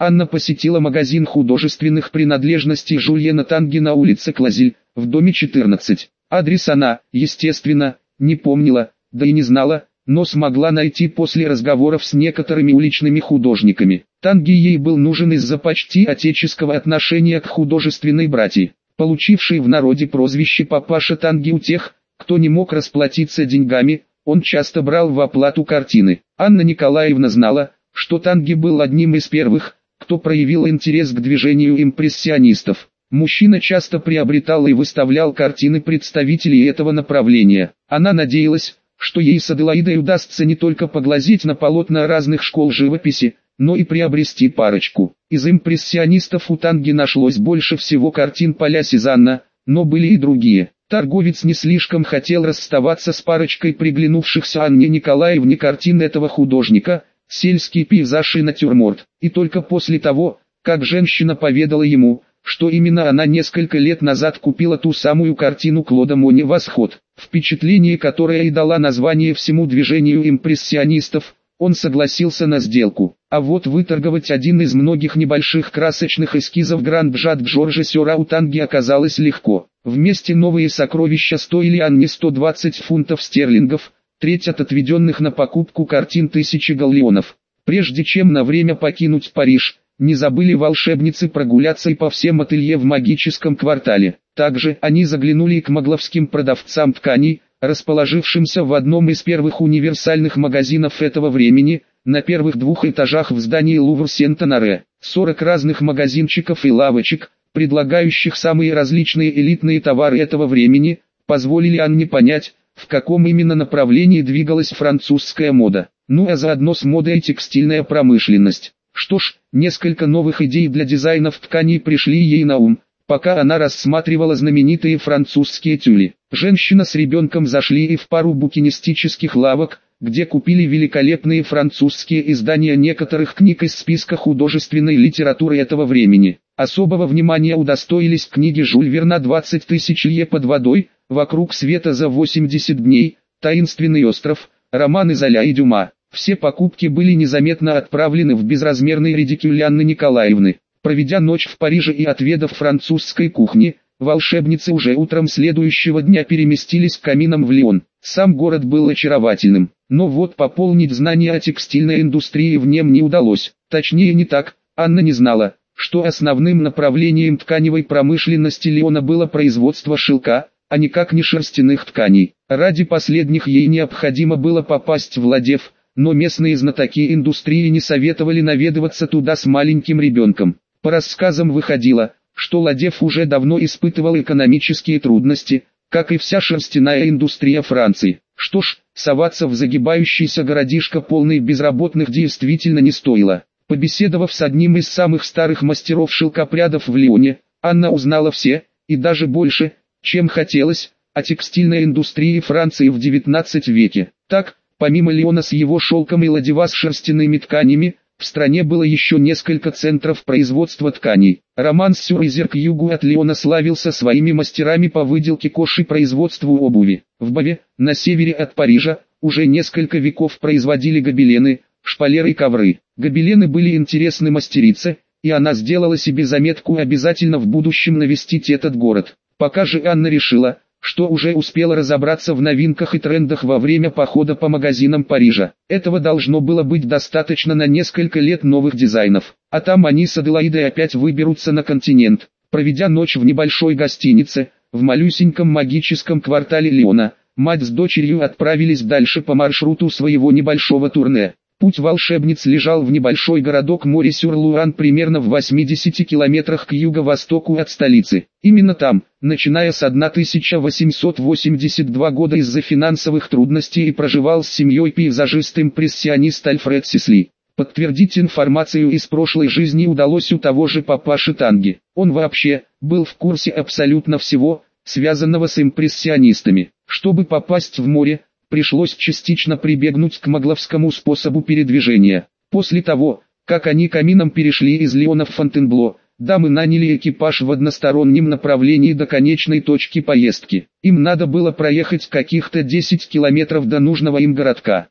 Анна посетила магазин художественных принадлежностей Жульена Танги на улице Клазель, в доме четырнадцать. Адрес она, естественно, не помнила, да и не знала, но смогла найти после разговоров с некоторыми уличными художниками. Танги ей был нужен из-за почти отеческого отношения к художественной братьи, получившей в народе прозвище «Папаша Танги» у тех, кто не мог расплатиться деньгами. Он часто брал в оплату картины. Анна Николаевна знала, что Танги был одним из первых, кто проявил интерес к движению импрессионистов. Мужчина часто приобретал и выставлял картины представителей этого направления. Она надеялась, что ей с Аделаидой удастся не только поглазеть на полотна разных школ живописи, но и приобрести парочку. Из импрессионистов у Танги нашлось больше всего картин Поля Сезанна, но были и другие. Торговец не слишком хотел расставаться с парочкой приглянувшихся Анне Николаевне картин этого художника, сельский пейзаж и натюрморт. И только после того, как женщина поведала ему, что именно она несколько лет назад купила ту самую картину Клода Моне «Восход», впечатление которое и дало название всему движению импрессионистов, он согласился на сделку. А вот выторговать один из многих небольших красочных эскизов Гранд-Бжат Джорджа Сёра у Танги оказалось легко. Вместе новые сокровища стоили Анне сто двадцать фунтов стерлингов, треть от отведенных на покупку картин тысячи галлеонов. Прежде чем на время покинуть Париж, не забыли волшебницы прогуляться и по всем ателье в магическом квартале. Также они заглянули и к магловским продавцам тканей, расположившимся в одном из первых универсальных магазинов этого времени, на первых двух этажах в здании Лувр Сент-Оноре. сорок разных магазинчиков и лавочек, предлагающих самые различные элитные товары этого времени, позволили Анне понять, в каком именно направлении двигалась французская мода. Ну а заодно с модой и текстильная промышленность. Что ж, несколько новых идей для дизайнов тканей пришли ей на ум, пока она рассматривала знаменитые французские тюли. Женщина с ребенком зашли и в пару букинистических лавок, где купили великолепные французские издания некоторых книг из списка художественной литературы этого времени. Особого внимания удостоились книги Жюль Верна «двадцать тысяч лье под водой», «Вокруг света за восемьдесят дней», «Таинственный остров», романы Золя и Дюма. Все покупки были незаметно отправлены в безразмерный редикюль Анны Николаевны. Проведя ночь в Париже и отведав французской кухни, волшебницы уже утром следующего дня переместились к каминам в Лион. Сам город был очаровательным, но вот пополнить знания о текстильной индустрии в нем не удалось. Точнее не так, Анна не знала, что основным направлением тканевой промышленности Лиона было производство шелка, а никак не шерстяных тканей. Ради последних ей необходимо было попасть в Ладев, но местные знатоки индустрии не советовали наведываться туда с маленьким ребенком. По рассказам выходило, что Ладев уже давно испытывал экономические трудности, как и вся шерстяная индустрия Франции. Что ж, соваться в загибающийся городишко полный безработных действительно не стоило. Побеседовав с одним из самых старых мастеров шелкопрядов в Лионе, Анна узнала все, и даже больше, чем хотелось, о текстильной индустрии Франции в девятнадцатом веке. Так, помимо Лиона с его шелком и Ладива с шерстяными тканями, в стране было еще несколько центров производства тканей. Роман-Сюр-Изер к югу от Лиона славился своими мастерами по выделке кож и производству обуви. В Баве, на севере от Парижа, уже несколько веков производили гобелены, шпалеры и ковры. Гобелены были интересны мастерице, и она сделала себе заметку обязательно в будущем навестить этот город. Пока же Анна решила, что уже успела разобраться в новинках и трендах во время похода по магазинам Парижа. Этого должно было быть достаточно на несколько лет новых дизайнов. А там они с Аделаидой опять выберутся на континент. Проведя ночь в небольшой гостинице, в малюсеньком магическом квартале Лиона, мать с дочерью отправились дальше по маршруту своего небольшого турне. Путь волшебниц лежал в небольшой городок Море-Сюр-Луан примерно в восьмидесяти километрах к юго-востоку от столицы. Именно там, начиная с тысяча восемьсот восемьдесят второго года из-за финансовых трудностей и проживал с семьей пейзажист-импрессионист Альфред Сисли. Подтвердить информацию из прошлой жизни удалось у того же папаши Танги. Он вообще был в курсе абсолютно всего, связанного с импрессионистами. Чтобы попасть в море, пришлось частично прибегнуть к магловскому способу передвижения. После того, как они камином перешли из Лиона в Фонтенбло, дамы наняли экипаж в одностороннем направлении до конечной точки поездки. Им надо было проехать каких-то десять километров до нужного им городка.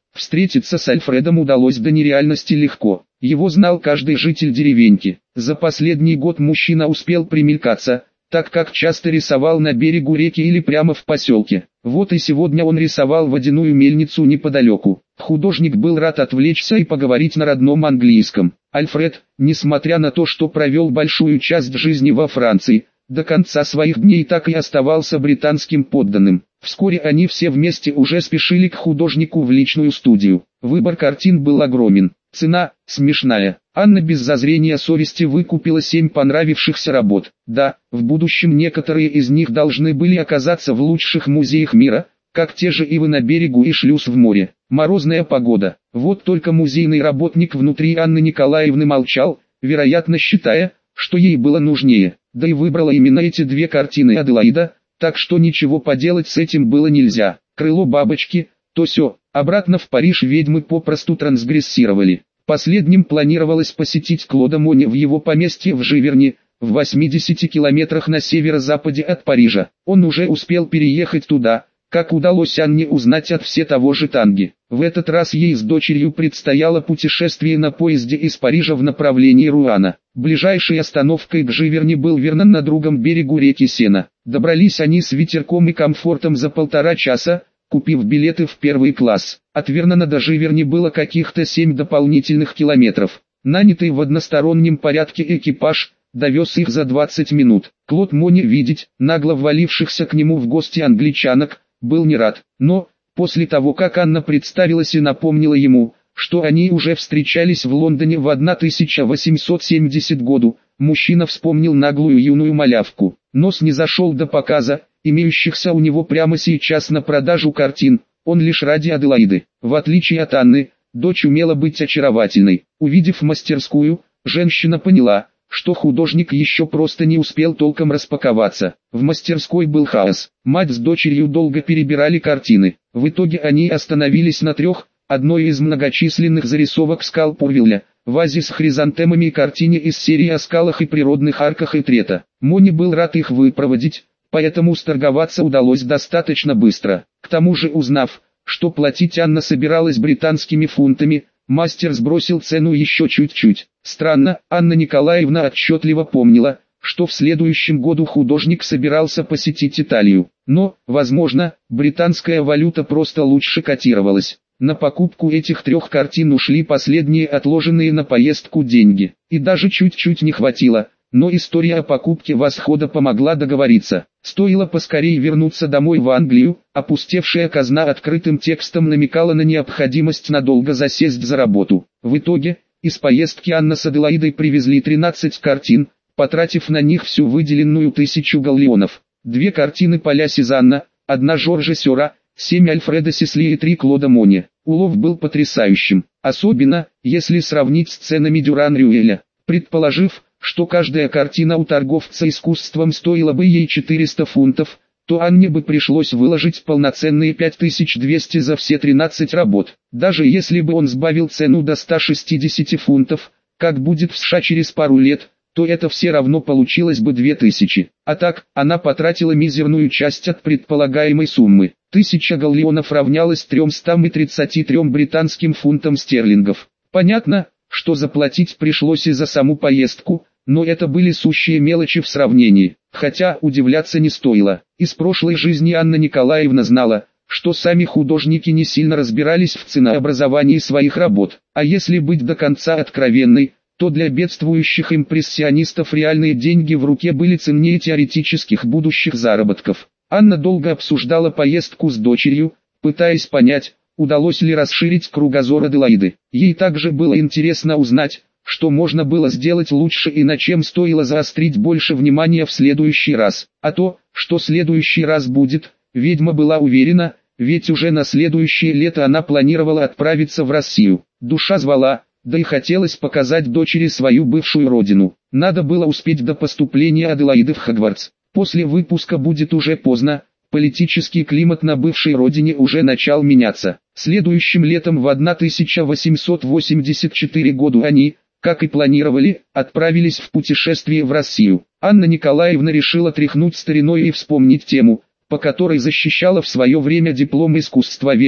Встретиться с Альфредом удалось до нереальности легко. Его знал каждый житель деревеньки. За последний год мужчина успел примелькаться, так как часто рисовал на берегу реки или прямо в поселке. Вот и сегодня он рисовал водяную мельницу неподалеку. Художник был рад отвлечься и поговорить на родном английском. Альфред, несмотря на то, что провел большую часть жизни во Франции, до конца своих дней так и оставался британским подданным. Вскоре они все вместе уже спешили к художнику в личную студию. Выбор картин был огромен. Цена смешная. Анна без зазрения совести выкупила семь понравившихся работ. Да, в будущем некоторые из них должны были оказаться в лучших музеях мира, как те же ивы на берегу и шлюз в море. Морозная погода. Вот только музейный работник внутри Анны Николаевны молчал, вероятно считая, что ей было нужнее. Да и выбрала именно эти две картины Аделаида, так что ничего поделать с этим было нельзя. Крыло бабочки, то сё. Обратно в Париж ведьмы попросту трансгрессировали. Последним планировалось посетить Клода Моне в его поместье в Живерне, в восьмидесяти километрах на северо-западе от Парижа. Он уже успел переехать туда, как удалось Анне узнать от все того же Танги. В этот раз ей с дочерью предстояло путешествие на поезде из Парижа в направлении Руана. Ближайшей остановкой к Живерне был Вернон на другом берегу реки Сена. Добрались они с ветерком и комфортом за полтора часа, купив билеты в первый класс. От Вернона до Живерни было каких-то семь дополнительных километров. Нанятый в одностороннем порядке экипаж довез их за двадцать минут. Клод Моне видеть нагло ввалившихся к нему в гости англичанок был не рад, но после того, как Анна представилась и напомнила ему, что они уже встречались в Лондоне в тысяча восемьсот семидесятом году, мужчина вспомнил наглую юную малявку. Но снизошел до показа имеющихся у него прямо сейчас на продажу картин, он лишь ради Аделаиды. В отличие от Анны, дочь умела быть очаровательной. Увидев мастерскую, женщина поняла, что художник еще просто не успел толком распаковаться. В мастерской был хаос. Мать с дочерью долго перебирали картины. В итоге они остановились на трех, одной из многочисленных зарисовок скал Пурвилля, вазе с хризантемами и картине из серии о скалах и природных арках Этрета. Мони был рад их выпроводить, поэтому сторговаться удалось достаточно быстро. К тому же, узнав, что платить Анна собиралась британскими фунтами, мастер сбросил цену еще чуть-чуть. Странно, Анна Николаевна отчетливо помнила, что в следующем году художник собирался посетить Италию. Но, возможно, британская валюта просто лучше котировалась. На покупку этих трех картин ушли последние отложенные на поездку деньги. И даже чуть-чуть не хватило. Но история о покупке «Восхода» помогла договориться. Стоило поскорее вернуться домой в Англию, опустевшая казна открытым текстом намекала на необходимость надолго засесть за работу. В итоге, из поездки Анна с Аделаидой привезли тринадцать картин, потратив на них всю выделенную тысячу галлеонов. Две картины Поля Сезанна, одна Жоржа Сёра, семь Альфреда Сисли и три Клода Моне. Улов был потрясающим, особенно, если сравнить с ценами Дюран-Рюэля. Предположив, что каждая картина у торговца искусством стоила бы ей четыреста фунтов, то Анне бы пришлось выложить полноценные пять тысяч двести за все тринадцать работ. Даже если бы он сбавил цену до ста шестидесяти фунтов, как будет в США через пару лет, то это все равно получилось бы две тысячи. А так, она потратила мизерную часть от предполагаемой суммы. Тысяча галлеонов равнялась трёмстам тридцати трём британским фунтам стерлингов. Понятно, что заплатить пришлось и за саму поездку, но это были сущие мелочи в сравнении. Хотя удивляться не стоило. Из прошлой жизни Анна Николаевна знала, что сами художники не сильно разбирались в ценообразовании своих работ. А если быть до конца откровенной, то для бедствующих импрессионистов реальные деньги в руке были ценнее теоретических будущих заработков. Анна долго обсуждала поездку с дочерью, пытаясь понять, удалось ли расширить кругозор Аделаиды. Ей также было интересно узнать, что можно было сделать лучше и на чем стоило заострить больше внимания в следующий раз. А то, что следующий раз будет, ведьма была уверена, ведь уже на следующее лето она планировала отправиться в Россию. Душа звала, да и хотелось показать дочери свою бывшую родину. Надо было успеть до поступления Аделаиды в Хогвартс. После выпуска будет уже поздно. Политический климат на бывшей родине уже начал меняться. Следующим летом в тысяча восемьсот восемьдесят четвёртом году они, как и планировали, отправились в путешествие в Россию. Анна Николаевна решила тряхнуть стариной и вспомнить тему, по которой защищала в свое время диплом искусствоведа,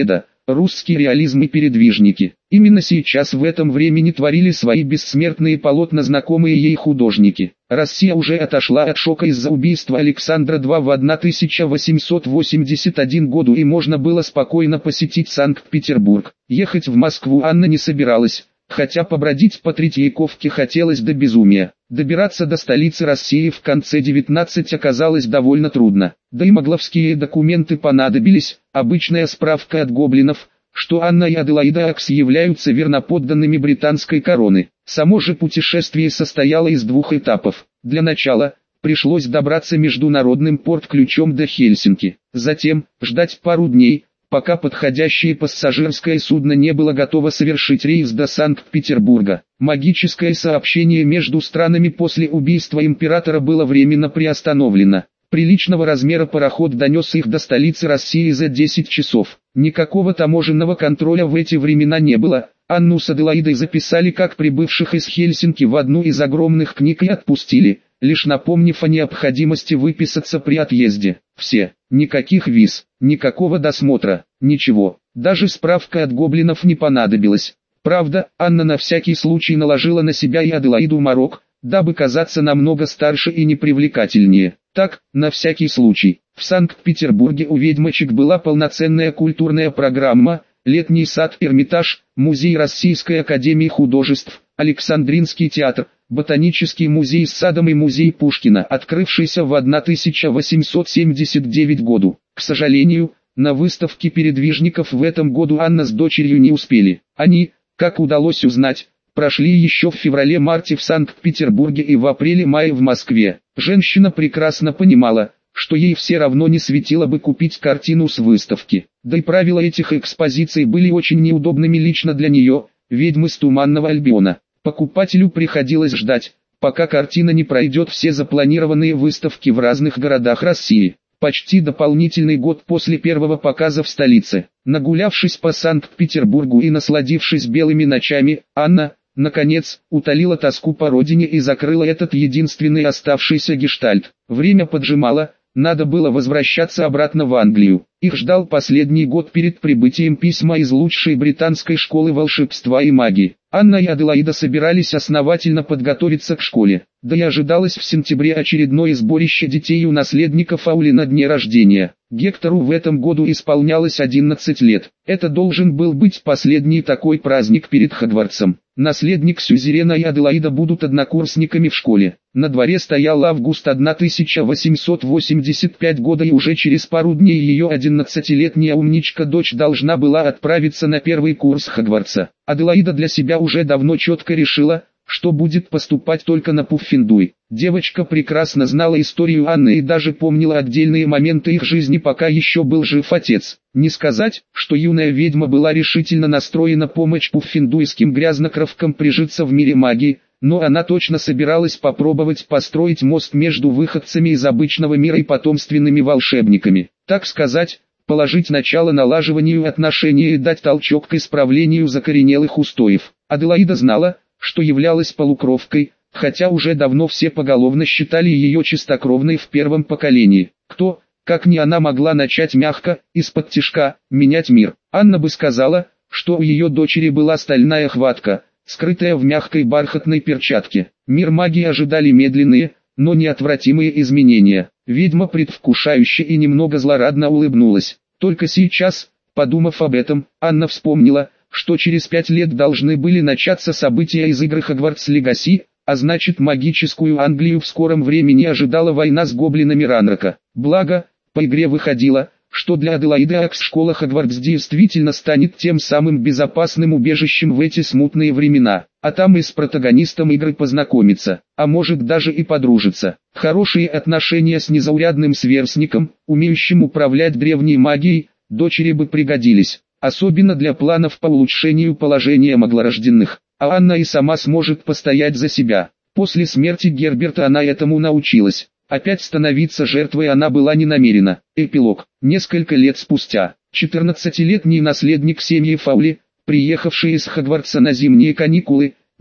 русский реализм и передвижники. Именно сейчас в этом времени творили свои бессмертные полотна знакомые ей художники. Россия уже отошла от шока из-за убийства Александра второго в тысяча восемьсот восемьдесят первом году, и можно было спокойно посетить Санкт-Петербург. Ехать в Москву Анна не собиралась, хотя побродить по Третьяковке хотелось до безумия. Добираться до столицы России в конце девятнадцатого оказалось довольно трудно. Да и могловские документы понадобились, обычная справка от гоблинов, что Анна и Аделаида Акс являются верноподданными британской короны. Само же путешествие состояло из двух этапов. Для начала, пришлось добраться международным порт-ключом до Хельсинки. Затем, ждать пару дней, пока подходящее пассажирское судно не было готово совершить рейс до Санкт-Петербурга. Магическое сообщение между странами после убийства императора было временно приостановлено. Приличного размера пароход донес их до столицы России за десять часов. Никакого таможенного контроля в эти времена не было. Анну с Аделаидой записали как прибывших из Хельсинки в одну из огромных книг и отпустили, лишь напомнив о необходимости выписаться при отъезде. Все, никаких виз, никакого досмотра, ничего, даже справка от гоблинов не понадобилась. Правда, Анна на всякий случай наложила на себя и Аделаиду морок, дабы казаться намного старше и непривлекательнее. Так, на всякий случай, в Санкт-Петербурге у ведьмочек была полноценная культурная программа, летний сад Эрмитаж, музей Российской академии художеств, Александринский театр, ботанический музей с садом и музей Пушкина, открывшийся в тысяча восемьсот семьдесят девятом году. К сожалению, на выставке передвижников в этом году Анна с дочерью не успели. Они, как удалось узнать, прошли еще в феврале-марте в Санкт-Петербурге и в апреле-мае в Москве. Женщина прекрасно понимала, что ей все равно не светило бы купить картину с выставки. Да и правила этих экспозиций были очень неудобными лично для нее, ведьмы с Туманного Альбиона. Покупателю приходилось ждать, пока картина не пройдет все запланированные выставки в разных городах России. Почти дополнительный год после первого показа в столице. Нагулявшись по Санкт-Петербургу и насладившись белыми ночами, Анна, наконец, утолила тоску по родине и закрыла этот единственный оставшийся гештальт. Время поджимало, надо было возвращаться обратно в Англию. Их ждал последний год перед прибытием письма из лучшей британской школы волшебства и магии. Анна и Аделаида собирались основательно подготовиться к школе. Да и ожидалось в сентябре очередное сборище детей у наследника Фаули на дне рождения. Гектору в этом году исполнялось одиннадцать лет. Это должен был быть последний такой праздник перед Хогвартсом. Наследник Сюзерена и Аделаида будут однокурсниками в школе. На дворе стоял август тысяча восемьсот восемьдесят пятого года, и уже через пару дней ее одиннадцатилетняя умничка-дочь должна была отправиться на первый курс Хогвартса. Аделаида для себя уже давно четко решила, что будет поступать только на Пуффендуй. Девочка прекрасно знала историю Анны и даже помнила отдельные моменты их жизни, пока еще был жив отец. Не сказать, что юная ведьма была решительно настроена помочь пуффендуйским грязнокровкам прижиться в мире магии, но она точно собиралась попробовать построить мост между выходцами из обычного мира и потомственными волшебниками. Так сказать, положить начало налаживанию отношений и дать толчок к исправлению закоренелых устоев. Аделаида знала, что являлась полукровкой, хотя уже давно все поголовно считали ее чистокровной в первом поколении. Кто, как не она, могла начать мягко, из-под тишка, менять мир? Анна бы сказала, что у ее дочери была стальная хватка, скрытая в мягкой бархатной перчатке. Мир магии ожидали медленные, но неотвратимые изменения. Ведьма предвкушающе и немного злорадно улыбнулась. Только сейчас, подумав об этом, Анна вспомнила, что через пять лет должны были начаться события из игры Хогвартс Легаси, а значит, магическую Англию в скором времени ожидала война с гоблинами Ранрока. Благо, по игре выходило, что для Аделаиды Акс школа Хогвартс действительно станет тем самым безопасным убежищем в эти смутные времена, а там и с протагонистом игры познакомиться, а может даже и подружиться. Хорошие отношения с незаурядным сверстником, умеющим управлять древней магией, дочери бы пригодились, особенно для планов по улучшению положения маглорожденных, а Анна и сама сможет постоять за себя. После смерти Герберта она этому научилась. Опять становиться жертвой она была не намерена. Эпилог. Несколько лет спустя, четырнадцатилетний наследник семьи Фаули, приехавший из Хогвартса на зимние каникулы,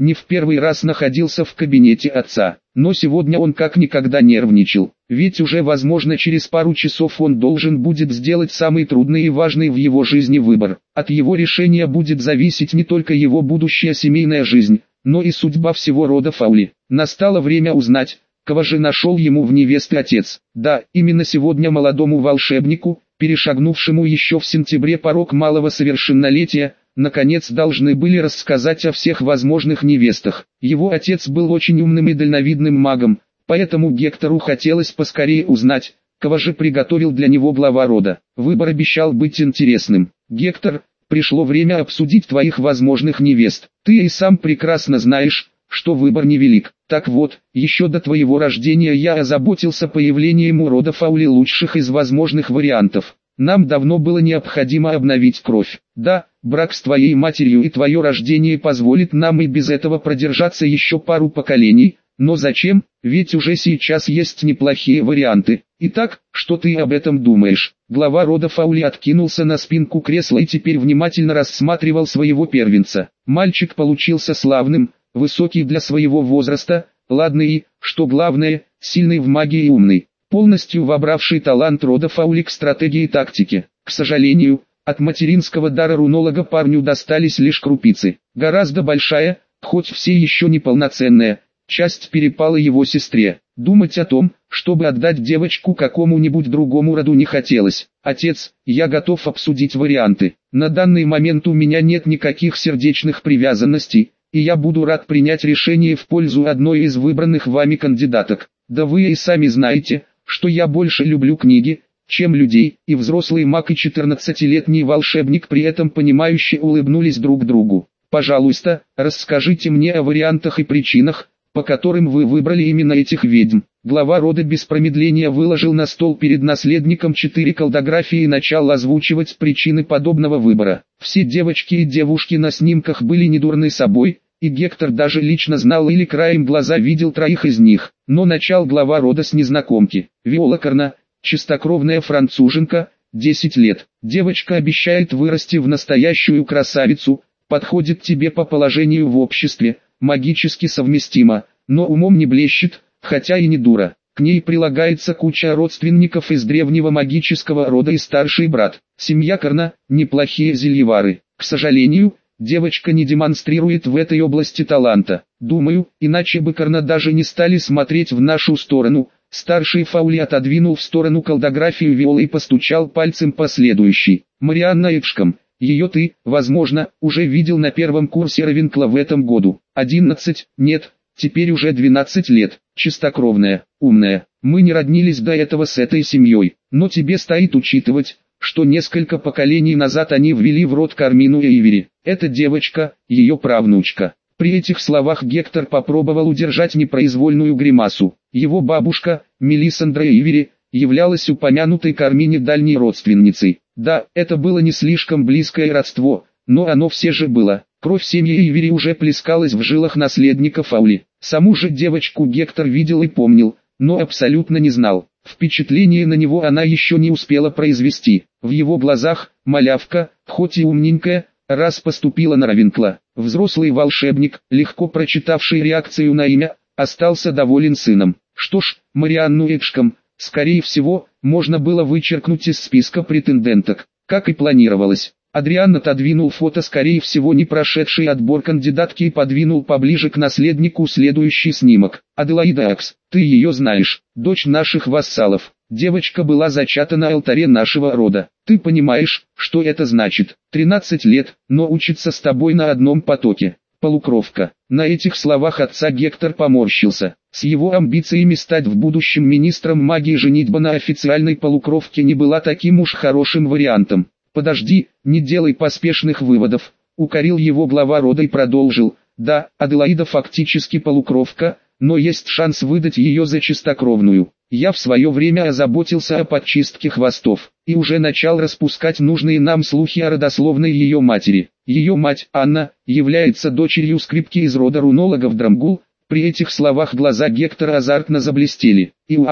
не в первый раз находился в кабинете отца, но сегодня он как никогда нервничал, ведь уже возможно через пару часов он должен будет сделать самый трудный и важный в его жизни выбор. От его решения будет зависеть не только его будущая семейная жизнь, но и судьба всего рода Фаули. Настало время узнать, кого же нашел ему в невесты отец. Да, именно сегодня молодому волшебнику, перешагнувшему еще в сентябре порог малого совершеннолетия, наконец должны были рассказать о всех возможных невестах. Его отец был очень умным и дальновидным магом, поэтому Гектору хотелось поскорее узнать, кого же приготовил для него глава рода. Выбор обещал быть интересным. Гектор, пришло время обсудить твоих возможных невест. Ты и сам прекрасно знаешь, что выбор невелик. Так вот, еще до твоего рождения я озаботился появлением у рода Фаули лучших из возможных вариантов. Нам давно было необходимо обновить кровь. Да, брак с твоей матерью и твое рождение позволит нам и без этого продержаться еще пару поколений, но зачем, ведь уже сейчас есть неплохие варианты. Итак, что ты об этом думаешь? Глава рода Фаули откинулся на спинку кресла и теперь внимательно рассматривал своего первенца. Мальчик получился славным, высокий для своего возраста, ладный и, что главное, сильный в магии и умный, полностью вобравший талант рода Фаули к стратегии и тактике. К сожалению, от материнского дара рунолога парню достались лишь крупицы. Гораздо большая, хоть все еще неполноценная, часть перепала его сестре. Думать о том, чтобы отдать девочку какому-нибудь другому роду не хотелось. Отец, я готов обсудить варианты. На данный момент у меня нет никаких сердечных привязанностей, и я буду рад принять решение в пользу одной из выбранных вами кандидаток. Да вы и сами знаете, что я больше люблю книги, чем людей, и взрослый маг и четырнадцатилетний волшебник при этом понимающе улыбнулись друг другу. Пожалуйста, расскажите мне о вариантах и причинах, по которым вы выбрали именно этих ведьм. Глава рода без промедления выложил на стол перед наследником четыре колдографии и начал озвучивать причины подобного выбора. Все девочки и девушки на снимках были недурны собой, и Гектор даже лично знал или краем глаза видел троих из них. Но начал глава рода с незнакомки. Виола Карна, чистокровная француженка, десять лет. Девочка обещает вырасти в настоящую красавицу, подходит тебе по положению в обществе, магически совместима, но умом не блещет, хотя и не дура. К ней прилагается куча родственников из древнего магического рода и старший брат. Семья Карна – неплохие зельевары. К сожалению, девочка не демонстрирует в этой области таланта. Думаю, иначе бы Карна даже не стали смотреть в нашу сторону. Старший Фаули отодвинул в сторону колдографию Виолы и постучал пальцем по следующей. Марианна Эпшком. Ее ты, возможно, уже видел на первом курсе Равенкла в этом году. одиннадцать, нет, теперь уже двенадцать лет. Чистокровная, умная. Мы не роднились до этого с этой семьей, но тебе стоит учитывать, что несколько поколений назад они ввели в род Кармину Эйвери. Эта девочка, ее правнучка. При этих словах Гектор попробовал удержать непроизвольную гримасу. Его бабушка, Мелисандра Эйвери, являлась упомянутой Кармине дальней родственницей. Да, это было не слишком близкое родство, но оно все же было. Кровь семьи Эйвери уже плескалась в жилах наследника Фаули. Саму же девочку Гектор видел и помнил, но абсолютно не знал. Впечатление на него она еще не успела произвести. В его глазах, малявка, хоть и умненькая, раз поступила на Равенкла. Взрослый волшебник, легко прочитавший реакцию на имя, остался доволен сыном. Что ж, Марианну Эпшком, скорее всего, можно было вычеркнуть из списка претенденток, как и планировалось. Адриан отодвинул фото скорее всего не прошедший отбор кандидатки и подвинул поближе к наследнику следующий снимок. Аделаида Акс, ты ее знаешь, дочь наших вассалов. Девочка была зачата на алтаре нашего рода. Ты понимаешь, что это значит? тринадцать лет, но учится с тобой на одном потоке. Полукровка. На этих словах отца Гектор поморщился. С его амбициями стать в будущем министром магии женитьба на официальной полукровке не была таким уж хорошим вариантом. «Подожди, не делай поспешных выводов», — укорил его глава рода и продолжил. «Да, Аделаида фактически полукровка, но есть шанс выдать ее за чистокровную. Я в свое время озаботился о подчистке хвостов, и уже начал распускать нужные нам слухи о родословной ее матери. Ее мать, Анна, является дочерью скрипки из рода рунологов Драмгул». При этих словах глаза Гектора азартно заблестели. И у Анны,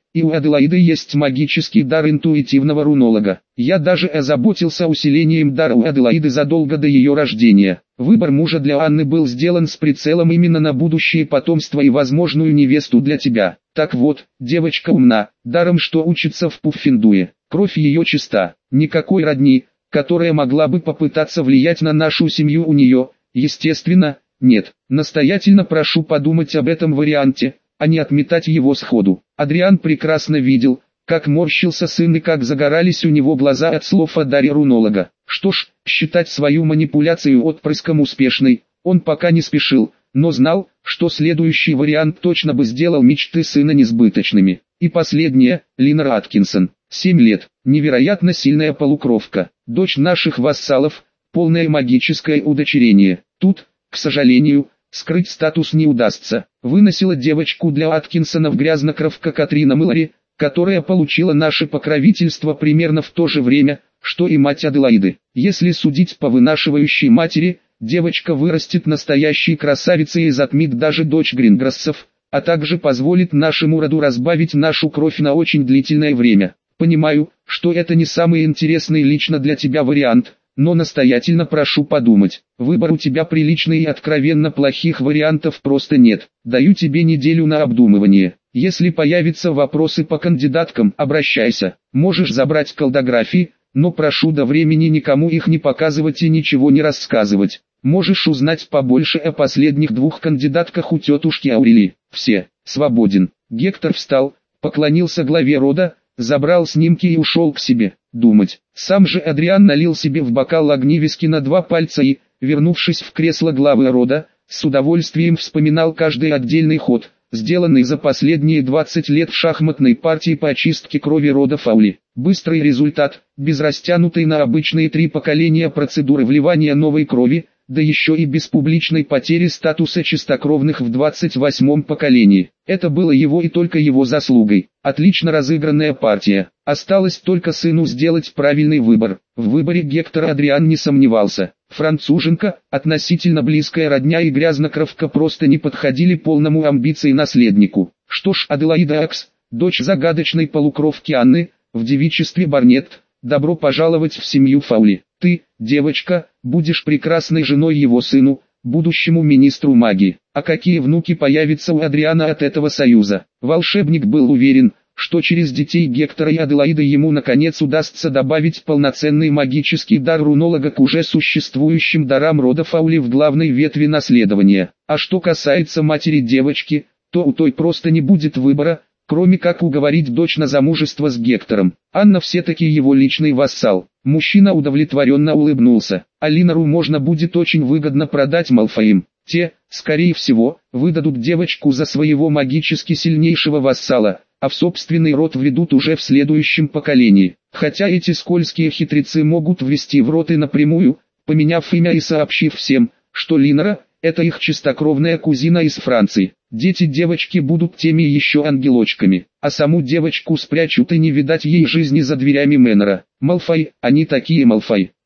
и у Аделаиды есть магический дар интуитивного рунолога. Я даже озаботился усилением дара у Аделаиды задолго до ее рождения. Выбор мужа для Анны был сделан с прицелом именно на будущее потомство и возможную невесту для тебя. Так вот, девочка умна, даром что учится в Пуффендуе. Кровь ее чиста, никакой родни, которая могла бы попытаться влиять на нашу семью у нее, естественно, нет. Настоятельно прошу подумать об этом варианте, а не отметать его сходу. Адриан прекрасно видел, как морщился сын и как загорались у него глаза от слов о даре рунолога. Что ж, считать свою манипуляцию отпрыском успешной, он пока не спешил, но знал, что следующий вариант точно бы сделал мечты сына несбыточными. И последнее, Линар Аткинсон, семь лет, невероятно сильная полукровка, дочь наших вассалов, полное магическое удочерение. Тут, к сожалению, скрыть статус не удастся. Выносила девочку для Аткинсона в грязнокровка Катрина Мэлори, которая получила наше покровительство примерно в то же время, что и мать Аделаиды. Если судить по вынашивающей матери, девочка вырастет настоящей красавицей и затмит даже дочь Гринграссов, а также позволит нашему роду разбавить нашу кровь на очень длительное время. Понимаю, что это не самый интересный лично для тебя вариант, но настоятельно прошу подумать. Выбор у тебя приличный и откровенно плохих вариантов просто нет. Даю тебе неделю на обдумывание. Если появятся вопросы по кандидаткам, обращайся. Можешь забрать колдографии, но прошу до времени никому их не показывать и ничего не рассказывать. Можешь узнать побольше о последних двух кандидатках у тетушки Аурели. Все, свободен. Гектор встал, поклонился главе рода, забрал снимки и ушел к себе, думать. Сам же Адриан налил себе в бокал огнивиски на два пальца и, вернувшись в кресло главы рода, с удовольствием вспоминал каждый отдельный ход, сделанный за последние двадцать лет в шахматной партии по очистке крови рода Фаули. Быстрый результат, без растянутой на обычные три поколения процедуры вливания новой крови, да еще и без публичной потери статуса чистокровных в двадцать восьмом поколении. Это было его и только его заслугой. Отлично разыгранная партия. Осталось только сыну сделать правильный выбор. В выборе Гектора Адриан не сомневался. Француженка, относительно близкая родня и грязнокровка просто не подходили полному амбиции наследнику. Что ж, Аделаида Акс, дочь загадочной полукровки Анны, в девичестве Барнетт, добро пожаловать в семью Фаули. Ты, девочка, будешь прекрасной женой его сыну, будущему министру магии. А какие внуки появятся у Адриана от этого союза? Волшебник был уверен, что через детей Гектора и Аделаиды ему наконец удастся добавить полноценный магический дар рунолога к уже существующим дарам рода Фаули в главной ветви наследования. А что касается матери девочки, то у той просто не будет выбора, кроме как уговорить дочь на замужество с Гектором. Анна все-таки его личный вассал. Мужчина удовлетворенно улыбнулся. А Линару можно будет очень выгодно продать Малфоим. Те, скорее всего, выдадут девочку за своего магически сильнейшего вассала, а в собственный род введут уже в следующем поколении. Хотя эти скользкие хитрецы могут ввести в род и напрямую, поменяв имя и сообщив всем, что Линара – это их чистокровная кузина из Франции. Дети девочки будут теми еще ангелочками, а саму девочку спрячут и не видать ей жизни за дверями Мэннера. Малфой, они такие Малфой.